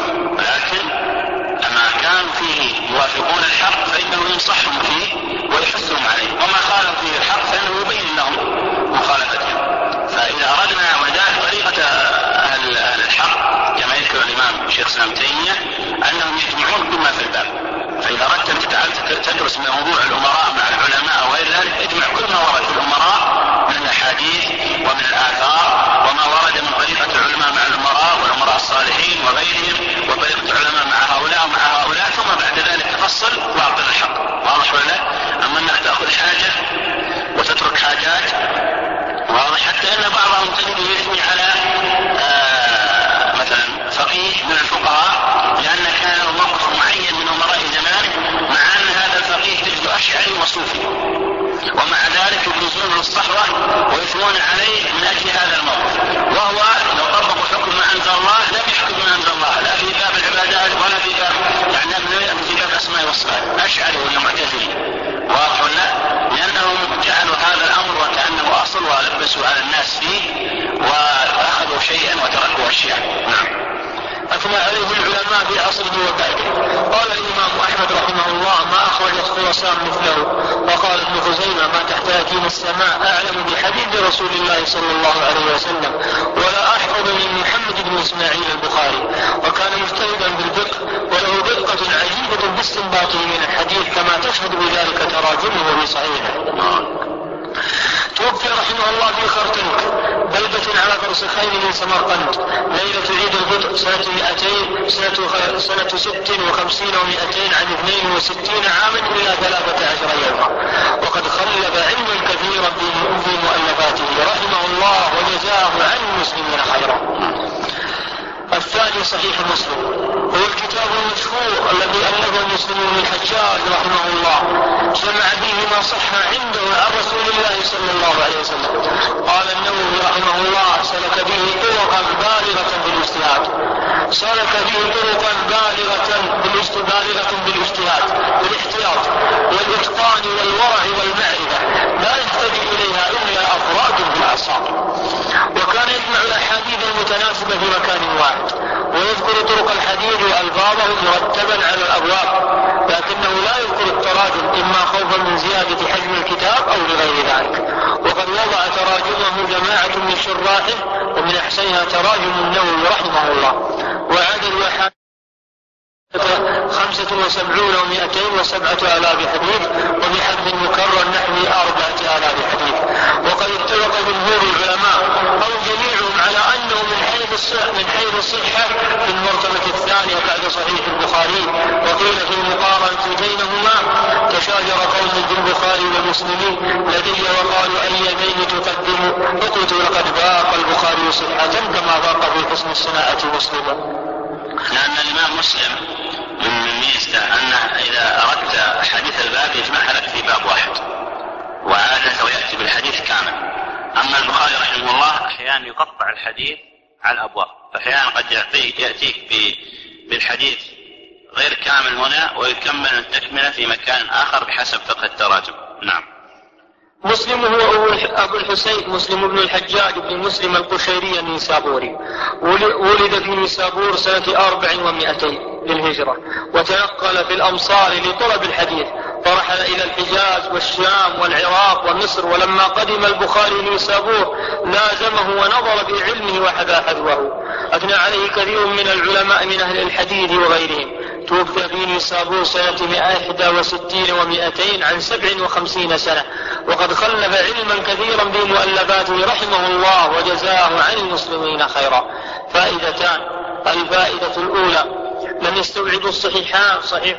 ولكن أما كان فيه يوافقون الحق فإنه ينصحهم فيه ويحثهم عليه، وما خالف فيه الحق فإنه يبين لهم مخالفتهم. فإذا أردنا وذلك طريقة أهل, أهل الحق كما يذكر الإمام الشيخ الإسلام ابن تيمية أنهم يجمعون كل ما في الباب. فإذا أردت أن تدرس من موضوع الأمراء مع العلماء أو غير ذلك اجمع كل ما ورد في الأمراء من الأحاديث ومن الآثار، وما ورد من طريقة العلماء مع الأمراء والأمراء الصالحين وغيرهم، وطريقة العلماء مع هؤلاء ومع هؤلاء، ثم بعد ذلك تفصل واعطي الحق. واضح ولا؟ أما أنك تأخذ حاجة وتترك حاجات. واضح؟ حتى أن بعضهم تجد يثني على آه مثلا فقيه من الفقهاء لأن كان له موقف معين من أمراء زمان، مع أن هذا الفقيه تجد أشعري وصوفي، ومع ذلك يبرزون الصحوة ويثنون عليه من أجل هذا الموقف، وهو لو طبقوا حكم ما أنزل الله لم يحكم ما أنزل الله، لا في باب العبادات ولا في باب يعني في باب الأسماء والصفات، أشعري ولا معتزلي. واضح ولا؟ لأنهم جعلوا هذا الأمر وكأنه أصل ولبسوا على الناس عصره وبعده. قال الإمام أحمد رحمه الله: ما أخرجت خراسان مثله. وقال ابن خزيمة: ما تحت أكين السماء أعلم بحديث رسول الله صلى الله عليه وسلم ولا أحفظ من محمد بن إسماعيل البخاري. وكان مجتهدا بالفقه وله دقة عجيبة باستنباطه من الحديث كما تشهد بذلك تراجمه في صحيحه. توفي رحمه الله في خرطنك بلدة على فرسخين من سمرقند ليلة عيد الفطر سنة مئتين سنة, سنة ست وخمسين ومئتين عن اثنين وستين عاما إلى ثلاثة عشر يوما. وقد خلف علما كثيرا في مؤلفاته رحمه الله وجزاه عن المسلمين خيرا. الثاني صحيح مسلم، هو الكتاب المشهور الذي ألفه مسلم بن الحجاج رحمه الله، جمع به ما صح عنده عن رسول الله صلى الله عليه وسلم. قال النووي رحمه الله: سلك به طرقا بالغة بالاجتهاد سلك به طرقا بالغة بالغة بالاجتهاد بالاحتياط والإتقان والورع والمعرفة لا يهتدي إليها إلا أفراد بالأعصاب. وكان يجمع الأحاديث المتناسبة في مكان واحد ويذكر طرق الحديث وألفاظه مرتبا على الأبواب، لكنه لا يذكر التراجم إما خوفا من زيادة حجم الكتاب أو لغير ذلك. وقد وضع تراجمه جماعة من شراحه ومن أحسنها تراجم النووي رحمه الله. وعدد الأحاديث خمسة وسبعون ومئتين وسبعة آلاف حديث وبحد مكرر نحو أربعة آلاف حديث. وقد اتفق جمهور العلماء أو جميعهم على أنه من حيث الصحة من حيث الصحة في المرتبة الثانية بعد صحيح البخاري. وقيل في المقارنة بينهما: تشاجر قوم بالبخاري ومسلم لدي وقالوا أيدين تقدم، وقلت لقد باق البخاري صحة كما باق في حسن الصناعة مسلما. لأن الإمام مسلم من ميزته أنه إذا أردت حديث الباب يجمعها لك في باب واحد وعادة ويأتي بالحديث كامل. أما البخاري رحمه الله أحيانا يقطع الحديث على الأبواب، فأحيانا قد يأتيك بالحديث غير كامل هنا ويكمل التكملة في مكان آخر بحسب فقه التراجم. نعم. مسلم هو أبو الحسين مسلم بن الحجاج بن مسلم القشيري النيسابوري، ولد في نيسابور سنة أربع ومئتين للهجرة، وتنقل في الأمصار لطلب الحديث، فرحل إلى الحجاز والشام والعراق ومصر. ولما قدم البخاري نيسابور لازمه ونظر في علمه وحذا حذوه. أثنى عليه كثير من العلماء من أهل الحديث وغيرهم. توفي في نيسابور سنة إحدى وستين ومئتين عن سبع وخمسين سنة. وقد خلف علما كثيرا بمؤلفاته رحمه الله وجزاه عن المسلمين خيرا. فائدتان: الفائدة الأولى: لم يستوعب الصحيحان صحيح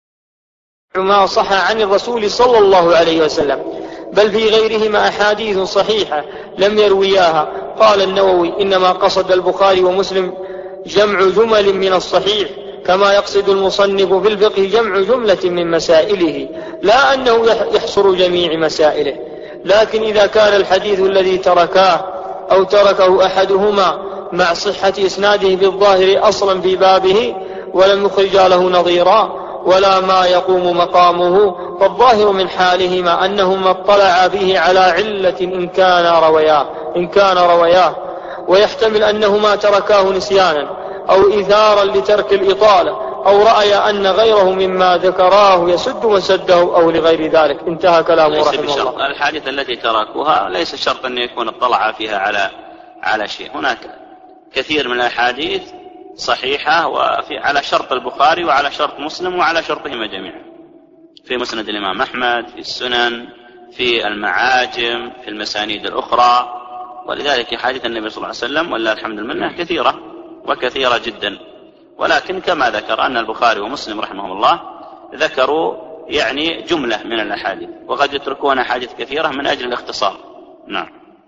ما صح عن الرسول صلى الله عليه وسلم، بل في غيرهما أحاديث صحيحة لم يروياها. قال النووي: إنما قصد البخاري ومسلم جمع جمل من الصحيح كما يقصد المصنف في الفقه جمع جملة من مسائله، لا أنه يحصر جميع مسائله. لكن إذا كان الحديث الذي تركاه أو تركه أحدهما مع صحة إسناده بالظاهر أصلا في بابه ولم يخرج له نظيرا ولا ما يقوم مقامه، فالظاهر من حالهما أنهما اطلعا به على علة إن كان روياه إن كان روياه ويحتمل أنهما تركاه نسيانا أو إثارا لترك الإطالة، أو رأي أن غيره مما ذكراه يسد وسده أو لغير ذلك. انتهى كلامه رحمه الله. الحادثة التي تركوها ليس شرط أن يكون اطلع فيها على على شيء. هناك كثير من الأحاديث صحيحة وفي على شرط البخاري وعلى شرط مسلم وعلى شرطهما جميعا، في مسند الإمام أحمد، في السنن، في المعاجم، في المسانيد الأخرى. ولذلك حديث النبي صلى الله عليه وسلم والله الحمد لله كثيرة وكثيرة جدا. ولكن كما ذكر أن البخاري ومسلم رحمهم الله ذكروا يعني جملة من الأحاديث، وقد يتركون أحاديث كثيرة من أجل الاختصار. نعم.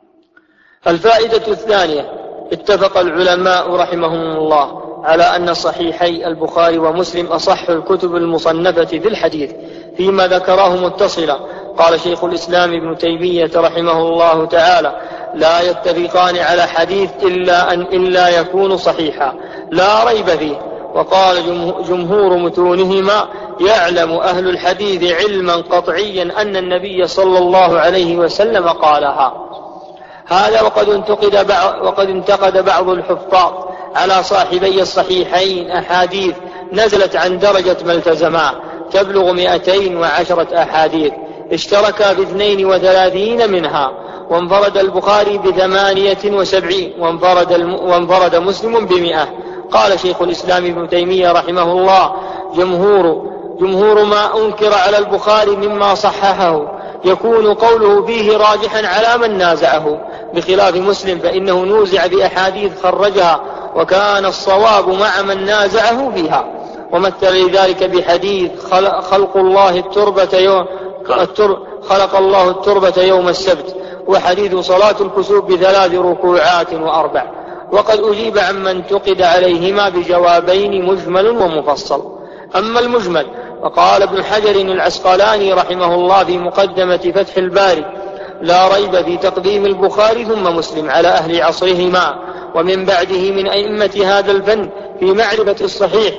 الفائدة الثانية: اتفق العلماء رحمهم الله على أن صحيحي البخاري ومسلم أصح الكتب المصنفة في الحديث فيما ذكراه متصلا. قال شيخ الإسلام ابن تيمية رحمه الله تعالى: لا يتفقان على حديث إلا أن إلا يكون صحيحا لا ريب فيه. وقال جمهور متونهما: يعلم أهل الحديث علما قطعيا أن النبي صلى الله عليه وسلم قالها. هذا وقد انتقد بعض, وقد انتقد بعض الحفاظ على صاحبي الصحيحين أحاديث نزلت عن درجة ما التزما تبلغ مئتين وعشرة أحاديث اشترك باثنين وثلاثين منها، وانفرد البخاري بثمانية وسبعين، وانفرد, الم... وانفرد مسلم بمئة. قال شيخ الإسلام ابن تيمية رحمه الله: جمهور جمهور ما أنكر على البخاري مما صححه يكون قوله فيه راجحا على من نازعه، بخلاف مسلم فإنه نوزع بأحاديث خرجها وكان الصواب مع من نازعه فيها. ومثل لذلك بحديث خلق الله التربة يوم خلق الله التربة يوم السبت، وحديث صلاة الكسوف بثلاث ركوعات وأربع. وقد أجيب عمن انتقد عليهما بجوابين مجمل ومفصل. أما المجمل فقال ابن حجر العسقلاني رحمه الله في مقدمة فتح الباري: لا ريب في تقديم البخاري ثم مسلم على أهل عصرهما ومن بعده من أئمة هذا الفن في معرفة الصحيح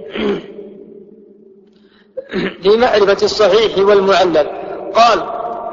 في معرفة الصحيح والمعلل. قال: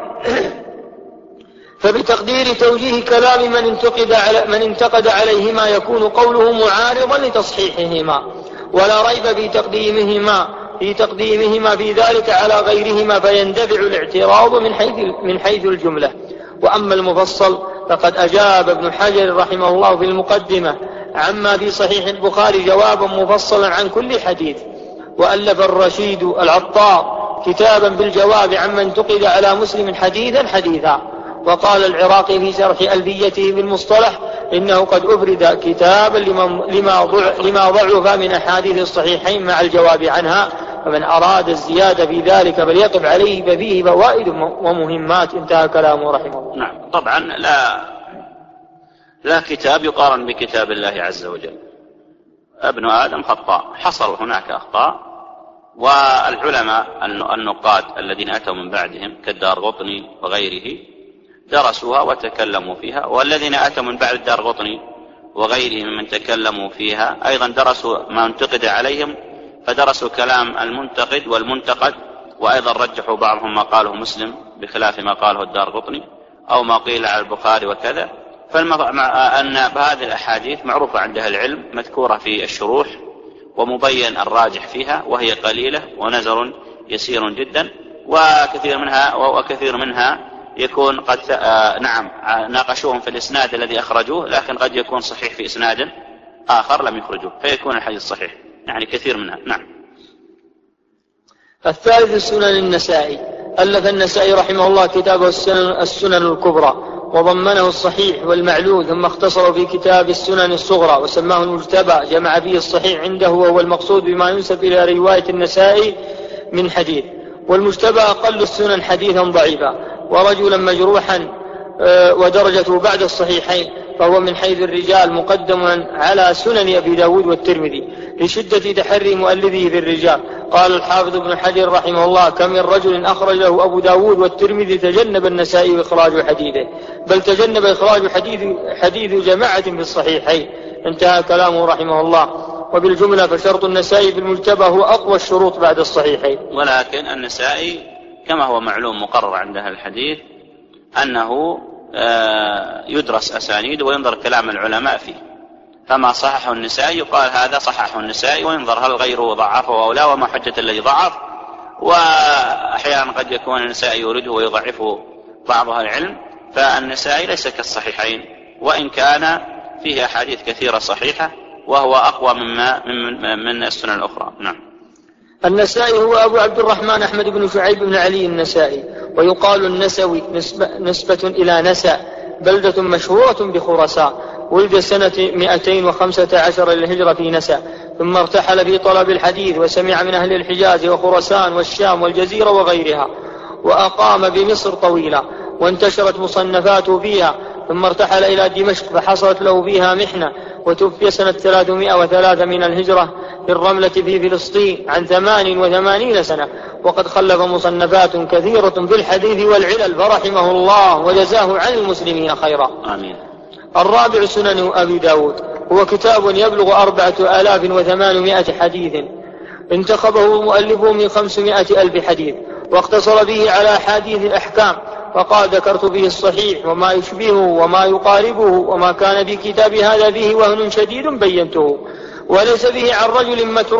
فبتقدير توجيه كلام من انتقد على من انتقد عليهما يكون قوله معارضا لتصحيحهما، ولا ريب في تقديمهما في تقديمهما في ذلك على غيرهما فيندفع الاعتراض من حيث من حيث الجملة. وأما المفصل فقد أجاب ابن حجر رحمه الله في المقدمة عما في صحيح البخاري جوابا مفصلا عن كل حديث. وألف الرشيد العطار كتابا بالجواب عمن انتقد على مسلم حديثا حديثا. وقال العراقي في شرح ألفيته بالمصطلح: إنه قد أفرد كتابا لما ضعف من أحاديث الصحيحين مع الجواب عنها، فمن أراد الزيادة في ذلك فليقف عليه ففيه فوائد ومهمات. انتهى كلامه رحمه الله. نعم، طبعا لا لا كتاب يقارن بكتاب الله عز وجل. ابن آدم خطاء، حصل هناك أخطاء، والعلماء النقاد الذين أتوا من بعدهم كالدارقطني وغيره درسوها وتكلموا فيها، والذين أتوا من بعد الدارقطني وغيره ممن تكلموا فيها أيضا درسوا ما انتقد عليهم، فدرسوا كلام المنتقد والمنتقد، وأيضا رجحوا بعضهم ما قاله مسلم بخلاف ما قاله الدارقطني أو ما قيل على البخاري وكذا. فأن هذه الأحاديث معروفة عند أهل العلم، مذكورة في الشروح ومبين الراجح فيها، وهي قليلة ونزر يسير جدا، وكثير منها وكثير منها يكون قد آه نعم ناقشوهم في الإسناد الذي أخرجوه، لكن قد يكون صحيح في إسناد آخر لم يخرجوه فيكون الحديث صحيح، يعني كثير منها. نعم. الثالث السنن النسائي. ألف النسائي رحمه الله كتاب السنن, السنن الكبرى وضمنه الصحيح والمعلول، ثم اختصر في كتاب السنن الصغرى وسماه المجتبى، جمع فيه الصحيح عنده وهو المقصود بما ينسب إلى رواية النسائي من حديث. والمجتبى أقل السنن حديثا ضعيفا ورجلا مجروحا ودرجته بعد الصحيحين، فهو من حيث الرجال مقدم على سنن أبي داود والترمذي لشدة تحري مؤلفه في الرجال. قال الحافظ ابن حجر رحمه الله: كم من رجل أخرج له أبو داود والترمذي تجنب النسائي إخراج حديثه، بل تجنب إخراج حديث, حديث جماعة في الصحيحين. انتهى كلامه رحمه الله. وبالجملة فشرط النسائي بالمجتبى هو أقوى الشروط بعد الصحيحين. ولكن النسائي كما هو معلوم مقرر عند أهل الحديث أنه يدرس أسانيد وينظر كلام العلماء فيه، فما صححه النسائي يقال هذا صححه النسائي، وينظر هل غيره ضعفه أو لا وما حجة الذي ضعف. وأحيانا قد يكون النسائي يريده ويضعفه بعض أهل العلم، فالنسائي ليس كالصحيحين، وإن كان فيه أحاديث كثيرة صحيحة وهو أقوى مما من, من السنن الأخرى. نعم. النسائي هو أبو عبد الرحمن أحمد بن شعيب بن علي النسائي، ويقال النسوي نسبة, نسبة إلى نسا، بلدة مشهورة بخراسان. ولد سنة مئتين وخمسة عشر للهجرة في نسا، ثم ارتحل في طلب الحديث وسمع من أهل الحجاز وخراسان والشام والجزيرة وغيرها، وأقام بمصر طويلا وانتشرت مصنفاته فيها، ثم ارتحل إلى دمشق فحصلت له فيها محنة، وتوفي سنة ثلاثمائة وثلاثة من الهجرة في الرملة في فلسطين عن ثمان وثمانين سنة، وقد خلف مصنفات كثيرة في الحديث والعلل، فرحمه الله وجزاه عن المسلمين خيرا. آمين. الرابع سنن أبي داود، هو كتاب يبلغ أربعة آلاف وثمانمائة حديث، انتخبه مؤلفه من خمسمائة ألف حديث، واقتصر به على حديث الأحكام، وقال ذكرت به الصحيح وما يشبهه وما يقاربه، وما كان في كتاب هذا فيه وهن شديد بينته، وليس به عن رجل متروك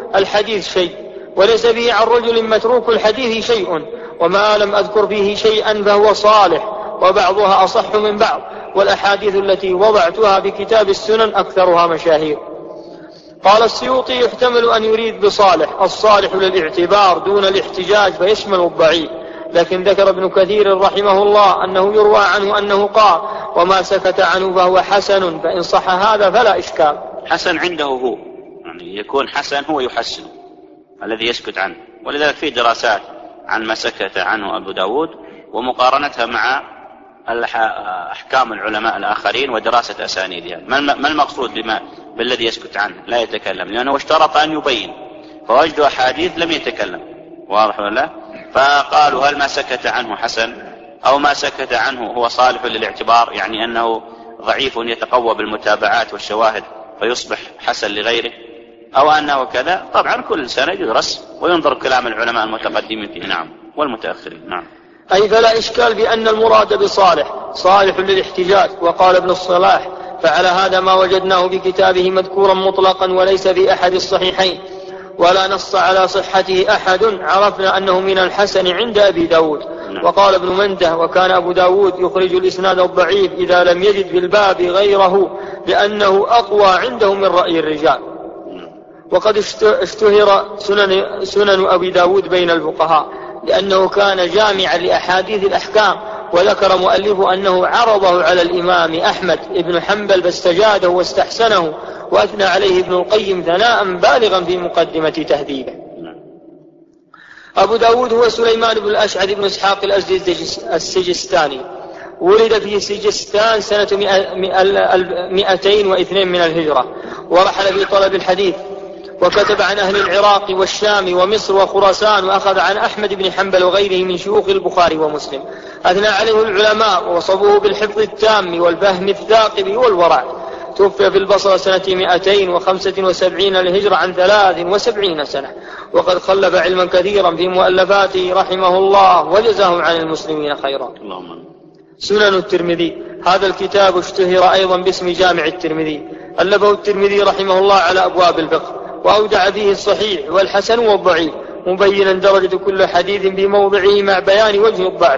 الحديث شيء، وليس به عن رجل متروك الحديث شيء، وما لم أذكر فيه شيئا فهو صالح، وبعضها أصح من بعض، والأحاديث التي وضعتها بكتاب السنن أكثرها مشاهير. قال السيوطي: يحتمل أن يريد بصالح الصالح للاعتبار دون الاحتجاج فيشمل الضعيف، لكن ذكر ابن كثير رحمه الله أنه يروى عنه أنه قال: وما سكت عنه فهو حسن، فإن صح هذا فلا إشكال. حسن عنده هو، يعني يكون حسن هو يحسن الذي يسكت عنه، ولذلك في دراسات عن ما سكت عنه أبو داود ومقارنتها مع أحكام العلماء الآخرين ودراسة أسانيدها. ما المقصود بما بالذي يسكت عنه لا يتكلم؟ لأنه اشترط أن يبين، فوجد أحاديث لم يتكلم، واضح ولا؟ فقالوا: هل ما سكت عنه حسن، أو ما سكت عنه هو صالح للاعتبار، يعني أنه ضعيف يتقوى بالمتابعات والشواهد فيصبح حسن لغيره، أو أنه كذا. طبعا كل سنة يدرس وينظر كلام العلماء المتقدمين فيه، نعم، والمتأخرين، نعم. أي فلا إشكال بأن المراد بصالح صالح للاحتجاج. وقال ابن الصلاح: فعلى هذا ما وجدناه بكتابه مذكورا مطلقا وليس في أحد الصحيحين، ولا نص على صحته أحد، عرفنا أنه من الحسن عند أبي داود. وقال ابن منده: وكان أبو داود يخرج الإسناد الضعيف إذا لم يجد في الباب غيره، لأنه أقوى عنده من رأي الرجال. وقد اشتهر سنن, سنن أبي داود بين الفقهاء لأنه كان جامعا لأحاديث الأحكام، وذكر مؤلف أنه عرضه على الإمام أحمد بن حنبل فاستجاده واستحسنه، وأثنى عليه ابن القيم ثناء بالغا في مقدمة تهذيبه. أبو داود هو سليمان بن الأشعث بن إسحاق السجستاني، ولد في سجستان سنة مئتين واثنين من الهجرة، ورحل في طلب الحديث، وكتب عن أهل العراق والشام ومصر وخراسان، وأخذ عن أحمد بن حنبل وغيره من شيوخ البخاري ومسلم. أثنى عليه العلماء ووصفوه بالحفظ التام والفهم الثاقب والورع. توفي في البصرة سنة مئتين وخمسة وسبعين للهجرة عن ثلاث وسبعين سنة، وقد خلف علما كثيرا في مؤلفاته رحمه الله، وجزاه عن المسلمين خيرا. سنن الترمذي. هذا الكتاب اشتهر أيضا باسم جامع الترمذي، ألفه الترمذي رحمه الله على أبواب الفقه، وأودع فيه الصحيح والحسن والضعيف، مبينا درجة كل حديث بموضعه مع بيان وجه الضعف،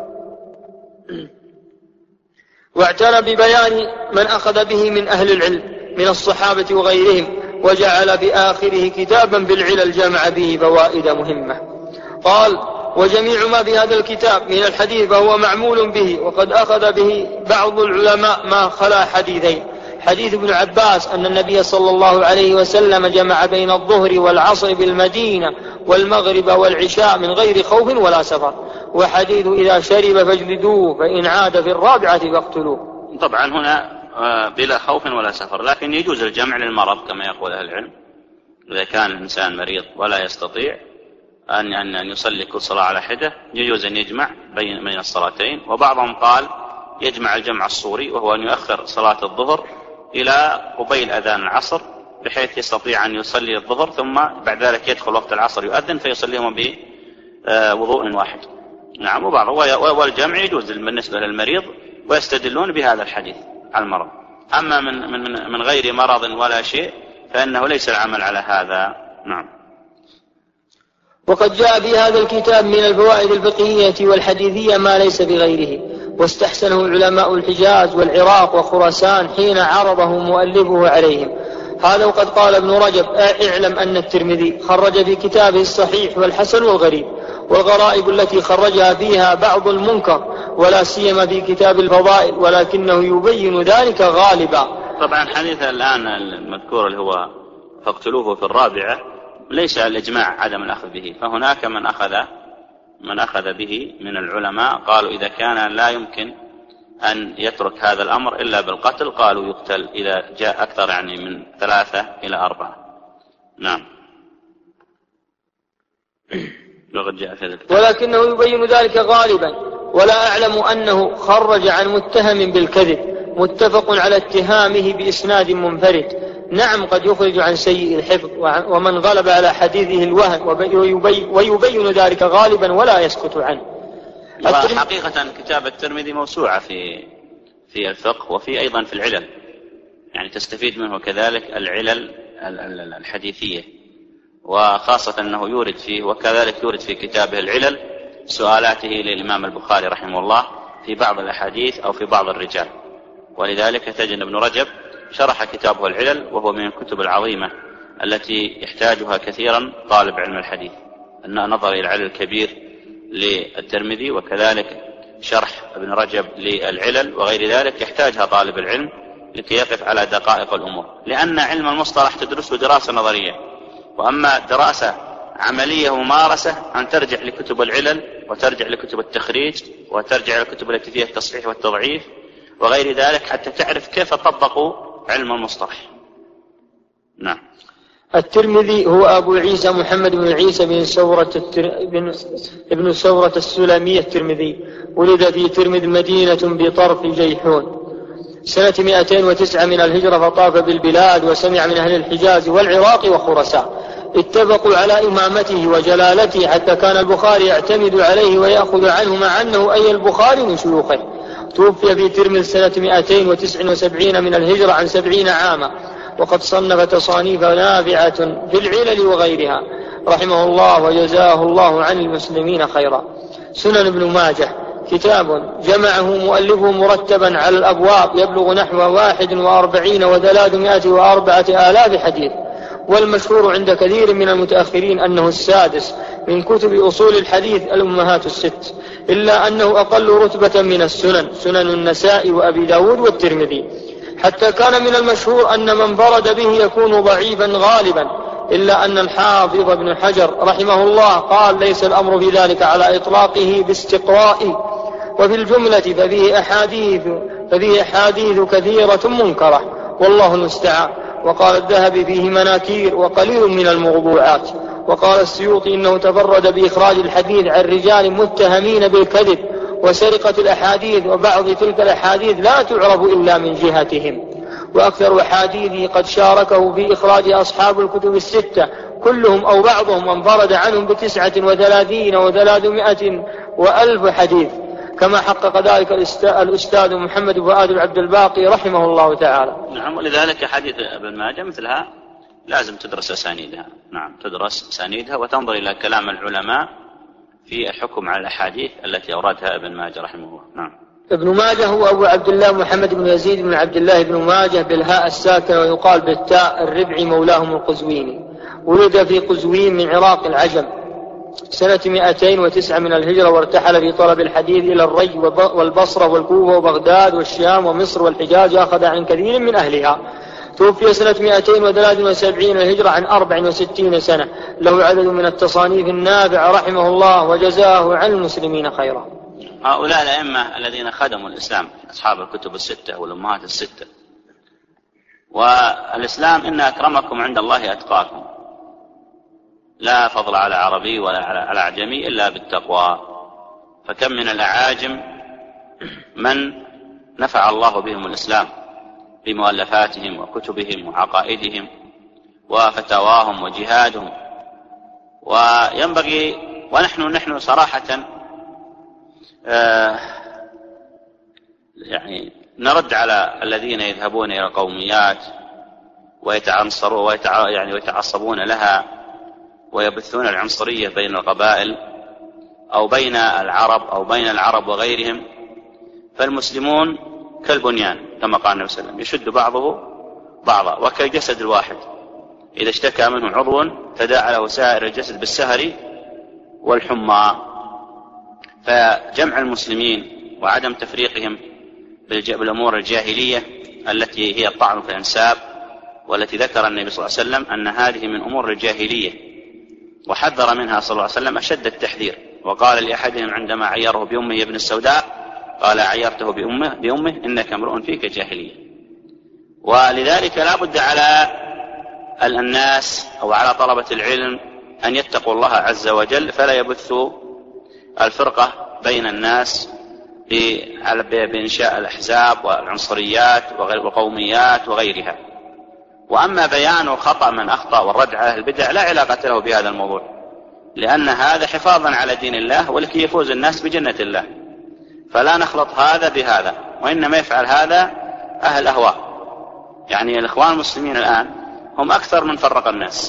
واعتنى ببيان من أخذ به من أهل العلم من الصحابة وغيرهم، وجعل في آخره كتابا بالعلل جمع به فوائد مهمة. قال: وجميع ما في هذا الكتاب من الحديث فهو معمول به، وقد أخذ به بعض العلماء ما خلا حديثين: حديث ابن عباس أن النبي صلى الله عليه وسلم جمع بين الظهر والعصر بالمدينة والمغرب والعشاء من غير خوف ولا سفر، وحديث إذا شرب فاجلدوه فإن عاد في الرابعة فاقتلوه. طبعا هنا بلا خوف ولا سفر، لكن يجوز الجمع للمرض كما يقول أهل العلم، إذا كان الإنسان مريض ولا يستطيع أن أن يصلي كل صلاة على حدة يجوز أن يجمع بين بين الصلاتين. وبعضهم قال يجمع الجمع الصوري، وهو أن يؤخر صلاة الظهر إلى قبيل أذان العصر بحيث يستطيع أن يصلي الظهر ثم بعد ذلك يدخل وقت العصر يؤذن فيصليهم بوضوء واحد. نعم. وبعض والجمع يجوز بالنسبة للمريض، ويستدلون بهذا الحديث على المرض. أما من من من غير مرض ولا شيء فإنه ليس العمل على هذا. نعم. وقد جاء في هذا الكتاب من الفوائد الفقهية والحديثية ما ليس بغيره، واستحسنه علماء الحجاز والعراق وخراسان حين عرضه مؤلفه عليهم. هذا وقد قال ابن رجب: اعلم أن الترمذي خرج في كتابه الصحيح والحسن والغريب، والغرائب التي خرجها فيها بعض المنكر، ولا سيما في كتاب الفضائل، ولكنه يبين ذلك غالبا. طبعا حديث الآن المذكور اللي هو فاقتلوه في الرابعة ليس الإجماع عدم الأخذ به، فهناك من أخذ من أخذ به من العلماء قالوا إذا كان لا يمكن أن يترك هذا الأمر إلا بالقتل قالوا يقتل إذا جاء أكثر يعني من ثلاثة إلى أربعة. نعم. ولكنه يبين ذلك غالبا، ولا أعلم أنه خرج عن متهم بالكذب متفق على اتهامه بإسناد منفرد. نعم قد يخرج عن سيء الحفظ ومن غلب على حديثه الوهن، ويبين ذلك غالبا ولا يسكت عنه. حقيقة كتاب الترمذي موسوعة في في الفقه وفي أيضا في العلل، يعني تستفيد منه كذلك العلل الحديثية، وخاصة أنه يورد فيه، وكذلك يورد في كتابه العلل سؤالاته للإمام البخاري رحمه الله في بعض الأحاديث أو في بعض الرجال. ولذلك تجد ابن رجب شرح كتابه العلل، وهو من الكتب العظيمة التي يحتاجها كثيرا طالب علم الحديث، أن نظر إلى العلل الكبير للترمذي، وكذلك شرح ابن رجب للعلل وغير ذلك يحتاجها طالب العلم لكي يقف على دقائق الأمور، لأن علم المصطلح تدرسه دراسة نظرية، وأما دراسة عملية وممارسة أن ترجع لكتب العلل وترجع لكتب التخريج وترجع لكتب التي فيها التصحيح والتضعيف وغير ذلك حتى تعرف كيف طبقوا علم المصطلح. نعم. الترمذي هو أبو عيسى محمد بن عيسى بن سورة التر... بن... ابن سورة السلمية الترمذي، ولد في ترمذ مدينة بطرف جيحون سنة مئتين وتسعة من الهجرة، فطاف بالبلاد وسمع من أهل الحجاز والعراق وخراسان، اتفقوا على إمامته وجلالته حتى كان البخاري يعتمد عليه ويأخذ عنه مع أنه أي البخاري من شيوخه. توفي في ترمذ سنة مئتين وتسع وسبعين من الهجرة عن سبعين عاما، وقد صنف تصانيف نافعة في العلل وغيرها رحمه الله وجزاه الله عن المسلمين خيرا. سنن ابن ماجه كتاب جمعه مؤلفه مرتبا على الأبواب يبلغ نحو واحد وأربعين وثلاثمائة وأربعة آلاف حديث، والمشهور عند كثير من المتأخرين أنه السادس من كتب أصول الحديث الأمهات الست، إلا أنه أقل رتبة من السنن، سنن النساء وأبي داود والترمذي، حتى كان من المشهور أن من فرد به يكون ضعيفا غالبا، إلا أن الحافظ ابن حجر رحمه الله قال ليس الأمر في ذلك على إطلاقه باستقراء، وفي الجملة ففيه أحاديث, ففيه أحاديث كثيرة منكرة والله المستعان. وقال الذهبي فيه مناكير وقليل من الموضوعات. وقال السيوطي إنه تفرد بإخراج الحديث عن رجال متهمين بالكذب وسرقة الأحاديث، وبعض تلك الأحاديث لا تعرف إلا من جهتهم، وأكثر أحاديثه قد شاركه في إخراج أصحاب الكتب الستة كلهم أو بعضهم، وانفرد عنهم بتسعة وثلاثين وثلاثمائة وألف حديث، كما حقق ذلك الأستاذ محمد فؤاد عبد الباقي رحمه الله تعالى. نعم. ولذلك حديث ابن ماجه مثلها لازم تدرس أسانيدها. نعم، تدرس أسانيدها وتنظر إلى كلام العلماء في الحكم على الأحاديث التي أوردها ابن ماجه رحمه الله. نعم. ابن ماجه هو أبو عبد الله محمد بن يزيد بن عبد الله بن ماجه بالهاء الساكنة ويقال بالتاء الربعي، مولاهم القزويني، ولد في قزوين من عراق العجم سنة مئتين وتسعة من الهجرة، وارتحل في طلب الحديث إلى الري والبصرة والكوفة وبغداد والشام ومصر والحجاز، أخذ عن كثير من أهلها. توفي سنة مئتين وثلاث وسبعين الهجرة عن أربع وستين سنة، له عدد من التصانيف النافع رحمه الله وجزاه عن المسلمين خيرا. هؤلاء الأئمة الذين خدموا الإسلام أصحاب الكتب الستة والأمهات الستة. والإسلام إن أكرمكم عند الله أتقاكم، لا فضل على عربي ولا على أعجمي إلا بالتقوى. فكم من الأعاجم من نفع الله بهم الإسلام بمؤلفاتهم وكتبهم وعقائدهم وفتاواهم وجهادهم. وينبغي ونحن نحن صراحة آه يعني نرد على الذين يذهبون إلى قوميات ويتعنصرون ويتع يعني ويتعصبون لها ويبثون العنصرية بين القبائل أو بين العرب أو بين العرب وغيرهم. فالمسلمون كالبنيان كما قال النبي صلى الله عليه وسلم، يشد بعضه بعضا وكالجسد الواحد، إذا اشتكى منه عضو تداعى له سائر الجسد بالسهر والحمى. فجمع المسلمين وعدم تفريقهم بالأمور الجاهلية التي هي الطعن في الأنساب، والتي ذكر النبي صلى الله عليه وسلم أن هذه من أمور الجاهلية وحذر منها صلى الله عليه وسلم أشد التحذير. وقال لأحدهم عندما عيره بأمه يا ابن السوداء، قال عيرته بأمه, بأمه إنك امرؤ فيك جاهلية. ولذلك لا بد على الناس أو على طلبة العلم أن يتقوا الله عز وجل، فلا يبثوا الفرقة بين الناس بإنشاء الأحزاب والعنصريات والقوميات وغيرها. وأما بيان خطأ من أخطأ والرد على البدع لا علاقة له بهذا الموضوع، لأن هذا حفاظا على دين الله ولكي يفوز الناس بجنة الله، فلا نخلط هذا بهذا. وإنما يفعل هذا أهل أهواء. يعني الإخوان المسلمين الآن هم أكثر من فرق الناس،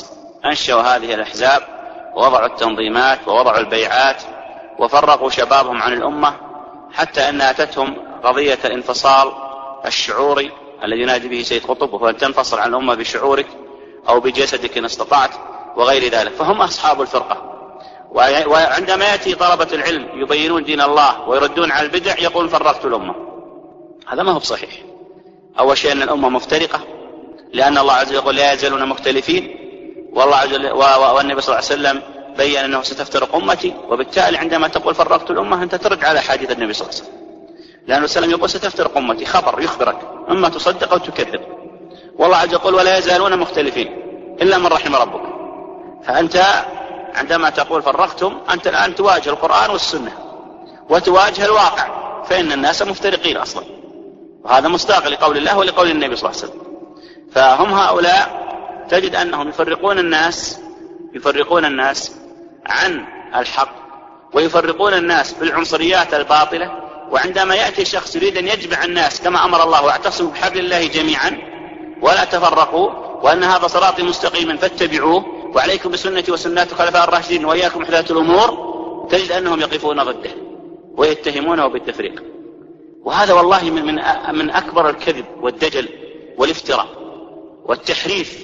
أنشأوا هذه الأحزاب ووضعوا التنظيمات ووضعوا البيعات وفرقوا شبابهم عن الأمة، حتى أن أتتهم قضية الانفصال الشعوري الذي ينادي به سيد قطب، وهو أن تنفصل عن الأمة بشعورك أو بجسدك إن استطعت وغير ذلك. فهم أصحاب الفرقة. وعندما يأتي طلبة العلم يبينون دين الله ويردون على البدع يقول فرقت الأمة. هذا ما هو بصحيح. أول شيء أن الأمة مفترقة، لأن الله عز وجل يقول لا يزالون مختلفين، والله عز وجل والنبي صلى الله عليه وسلم بين أنه ستفترق أمتي، وبالتالي عندما تقول فرقت الأمة أنت ترد على حديث النبي صلى الله عليه وسلم، لأنه السلام يقول ستفترق أمتي، خبر يخبرك أما تصدق أو تكذب. والله عز وجل يقول ولا يزالون مختلفين إلا من رحم ربك. فأنت عندما تقول فرقتم أنت الآن تواجه القرآن والسنة وتواجه الواقع، فإن الناس مفترقين أصلا، وهذا مصداق لقول الله ولقول النبي صلى الله عليه وسلم. فهم هؤلاء تجد أنهم يفرقون الناس يفرقون الناس عن الحق، ويفرقون الناس بالعنصريات الباطلة. وعندما يأتي شخص يريد أن يجمع الناس كما أمر الله واعتصموا بحبل الله جميعا ولا تفرقوا وأن هذا صراطي مستقيما فاتبعوه وعليكم بسنتي وسنة الخلفاء الراشدين وإياكم محدثات الأمور، تجد أنهم يقفون ضده ويتهمونه بالتفريق. وهذا والله من, من, من أكبر الكذب والدجل والافتراء والتحريف.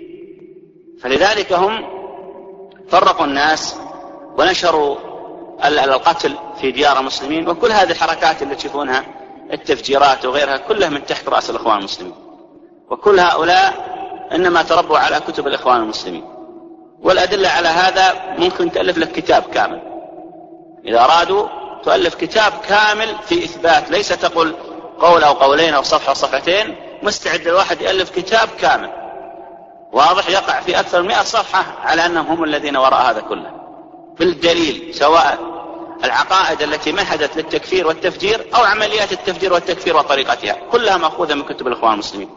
فلذلك هم فرقوا الناس ونشروا القتل في ديار المسلمين، وكل هذه الحركات اللي تشوفونها التفجيرات وغيرها كلها من تحت رأس الإخوان المسلمين، وكل هؤلاء إنما تربوا على كتب الإخوان المسلمين. والأدلة على هذا ممكن تألف لك كتاب كامل، إذا أرادوا تؤلف كتاب كامل في إثبات، ليس تقول قول أو قولين أو صفحة أو صفحتين، مستعد الواحد يألف كتاب كامل واضح يقع في أكثر من مئة صفحة على أنهم هم الذين وراء هذا كله بالدليل، سواء العقائد التي مهدت للتكفير والتفجير أو عمليات التفجير والتكفير وطريقتها، كلها مأخوذة من كتب الإخوان المسلمين.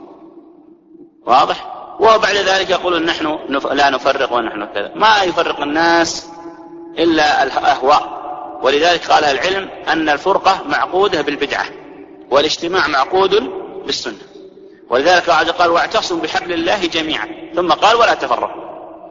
واضح؟ وبعد ذلك يقولون نحن لا نفرق ونحن كذا. ما يفرق الناس إلا الأهواء. ولذلك قال العلم أن الفرقة معقودة بالبدعة والاجتماع معقود بالسنة. ولذلك قال واعتصموا بحبل الله جميعا، ثم قال ولا تفرقوا.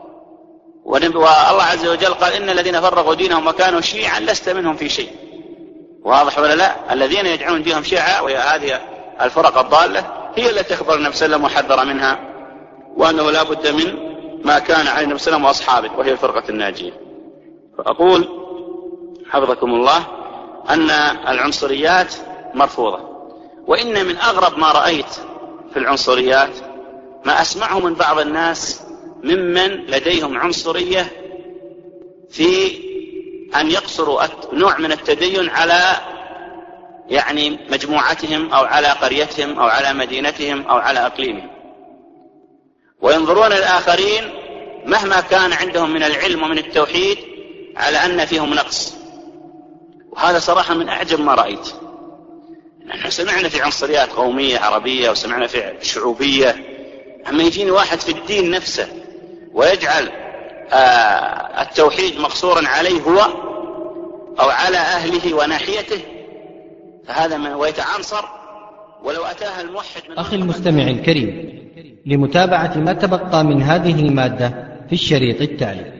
والله عز وجل قال إن الذين فرقوا دينهم وكانوا شيعا لست منهم في شيء. واضح ولا لا؟ الذين يجعلون دينهم شيعا وهذه الفرق الضالة هي التي أخبر النبي صلى الله عليه وسلم وحذر منها، وأنه لا بد من ما كان عليه النبي صلى الله عليه وسلم وأصحابه، وهي الفرقة الناجية. فأقول حفظكم الله أن العنصريات مرفوضة. وإن من أغرب ما رأيت في العنصريات ما أسمعه من بعض الناس ممن لديهم عنصرية في أن يقصروا نوع من التدين على يعني مجموعتهم أو على قريتهم أو على مدينتهم أو على أقليمهم، وينظرون الآخرين مهما كان عندهم من العلم ومن التوحيد على أن فيهم نقص. وهذا صراحة من أعجب ما رأيت. نحن سمعنا في عنصريات قومية عربية وسمعنا في شعوبية، أما يجيني واحد في الدين نفسه ويجعل آه التوحيد مقصورا عليه هو أو على أهله وناحيته، فهذا من ويتعنصر ولو أتاها الموحد من أخي المستمع الكريم، لمتابعة ما تبقى من هذه المادة في الشريط التالي.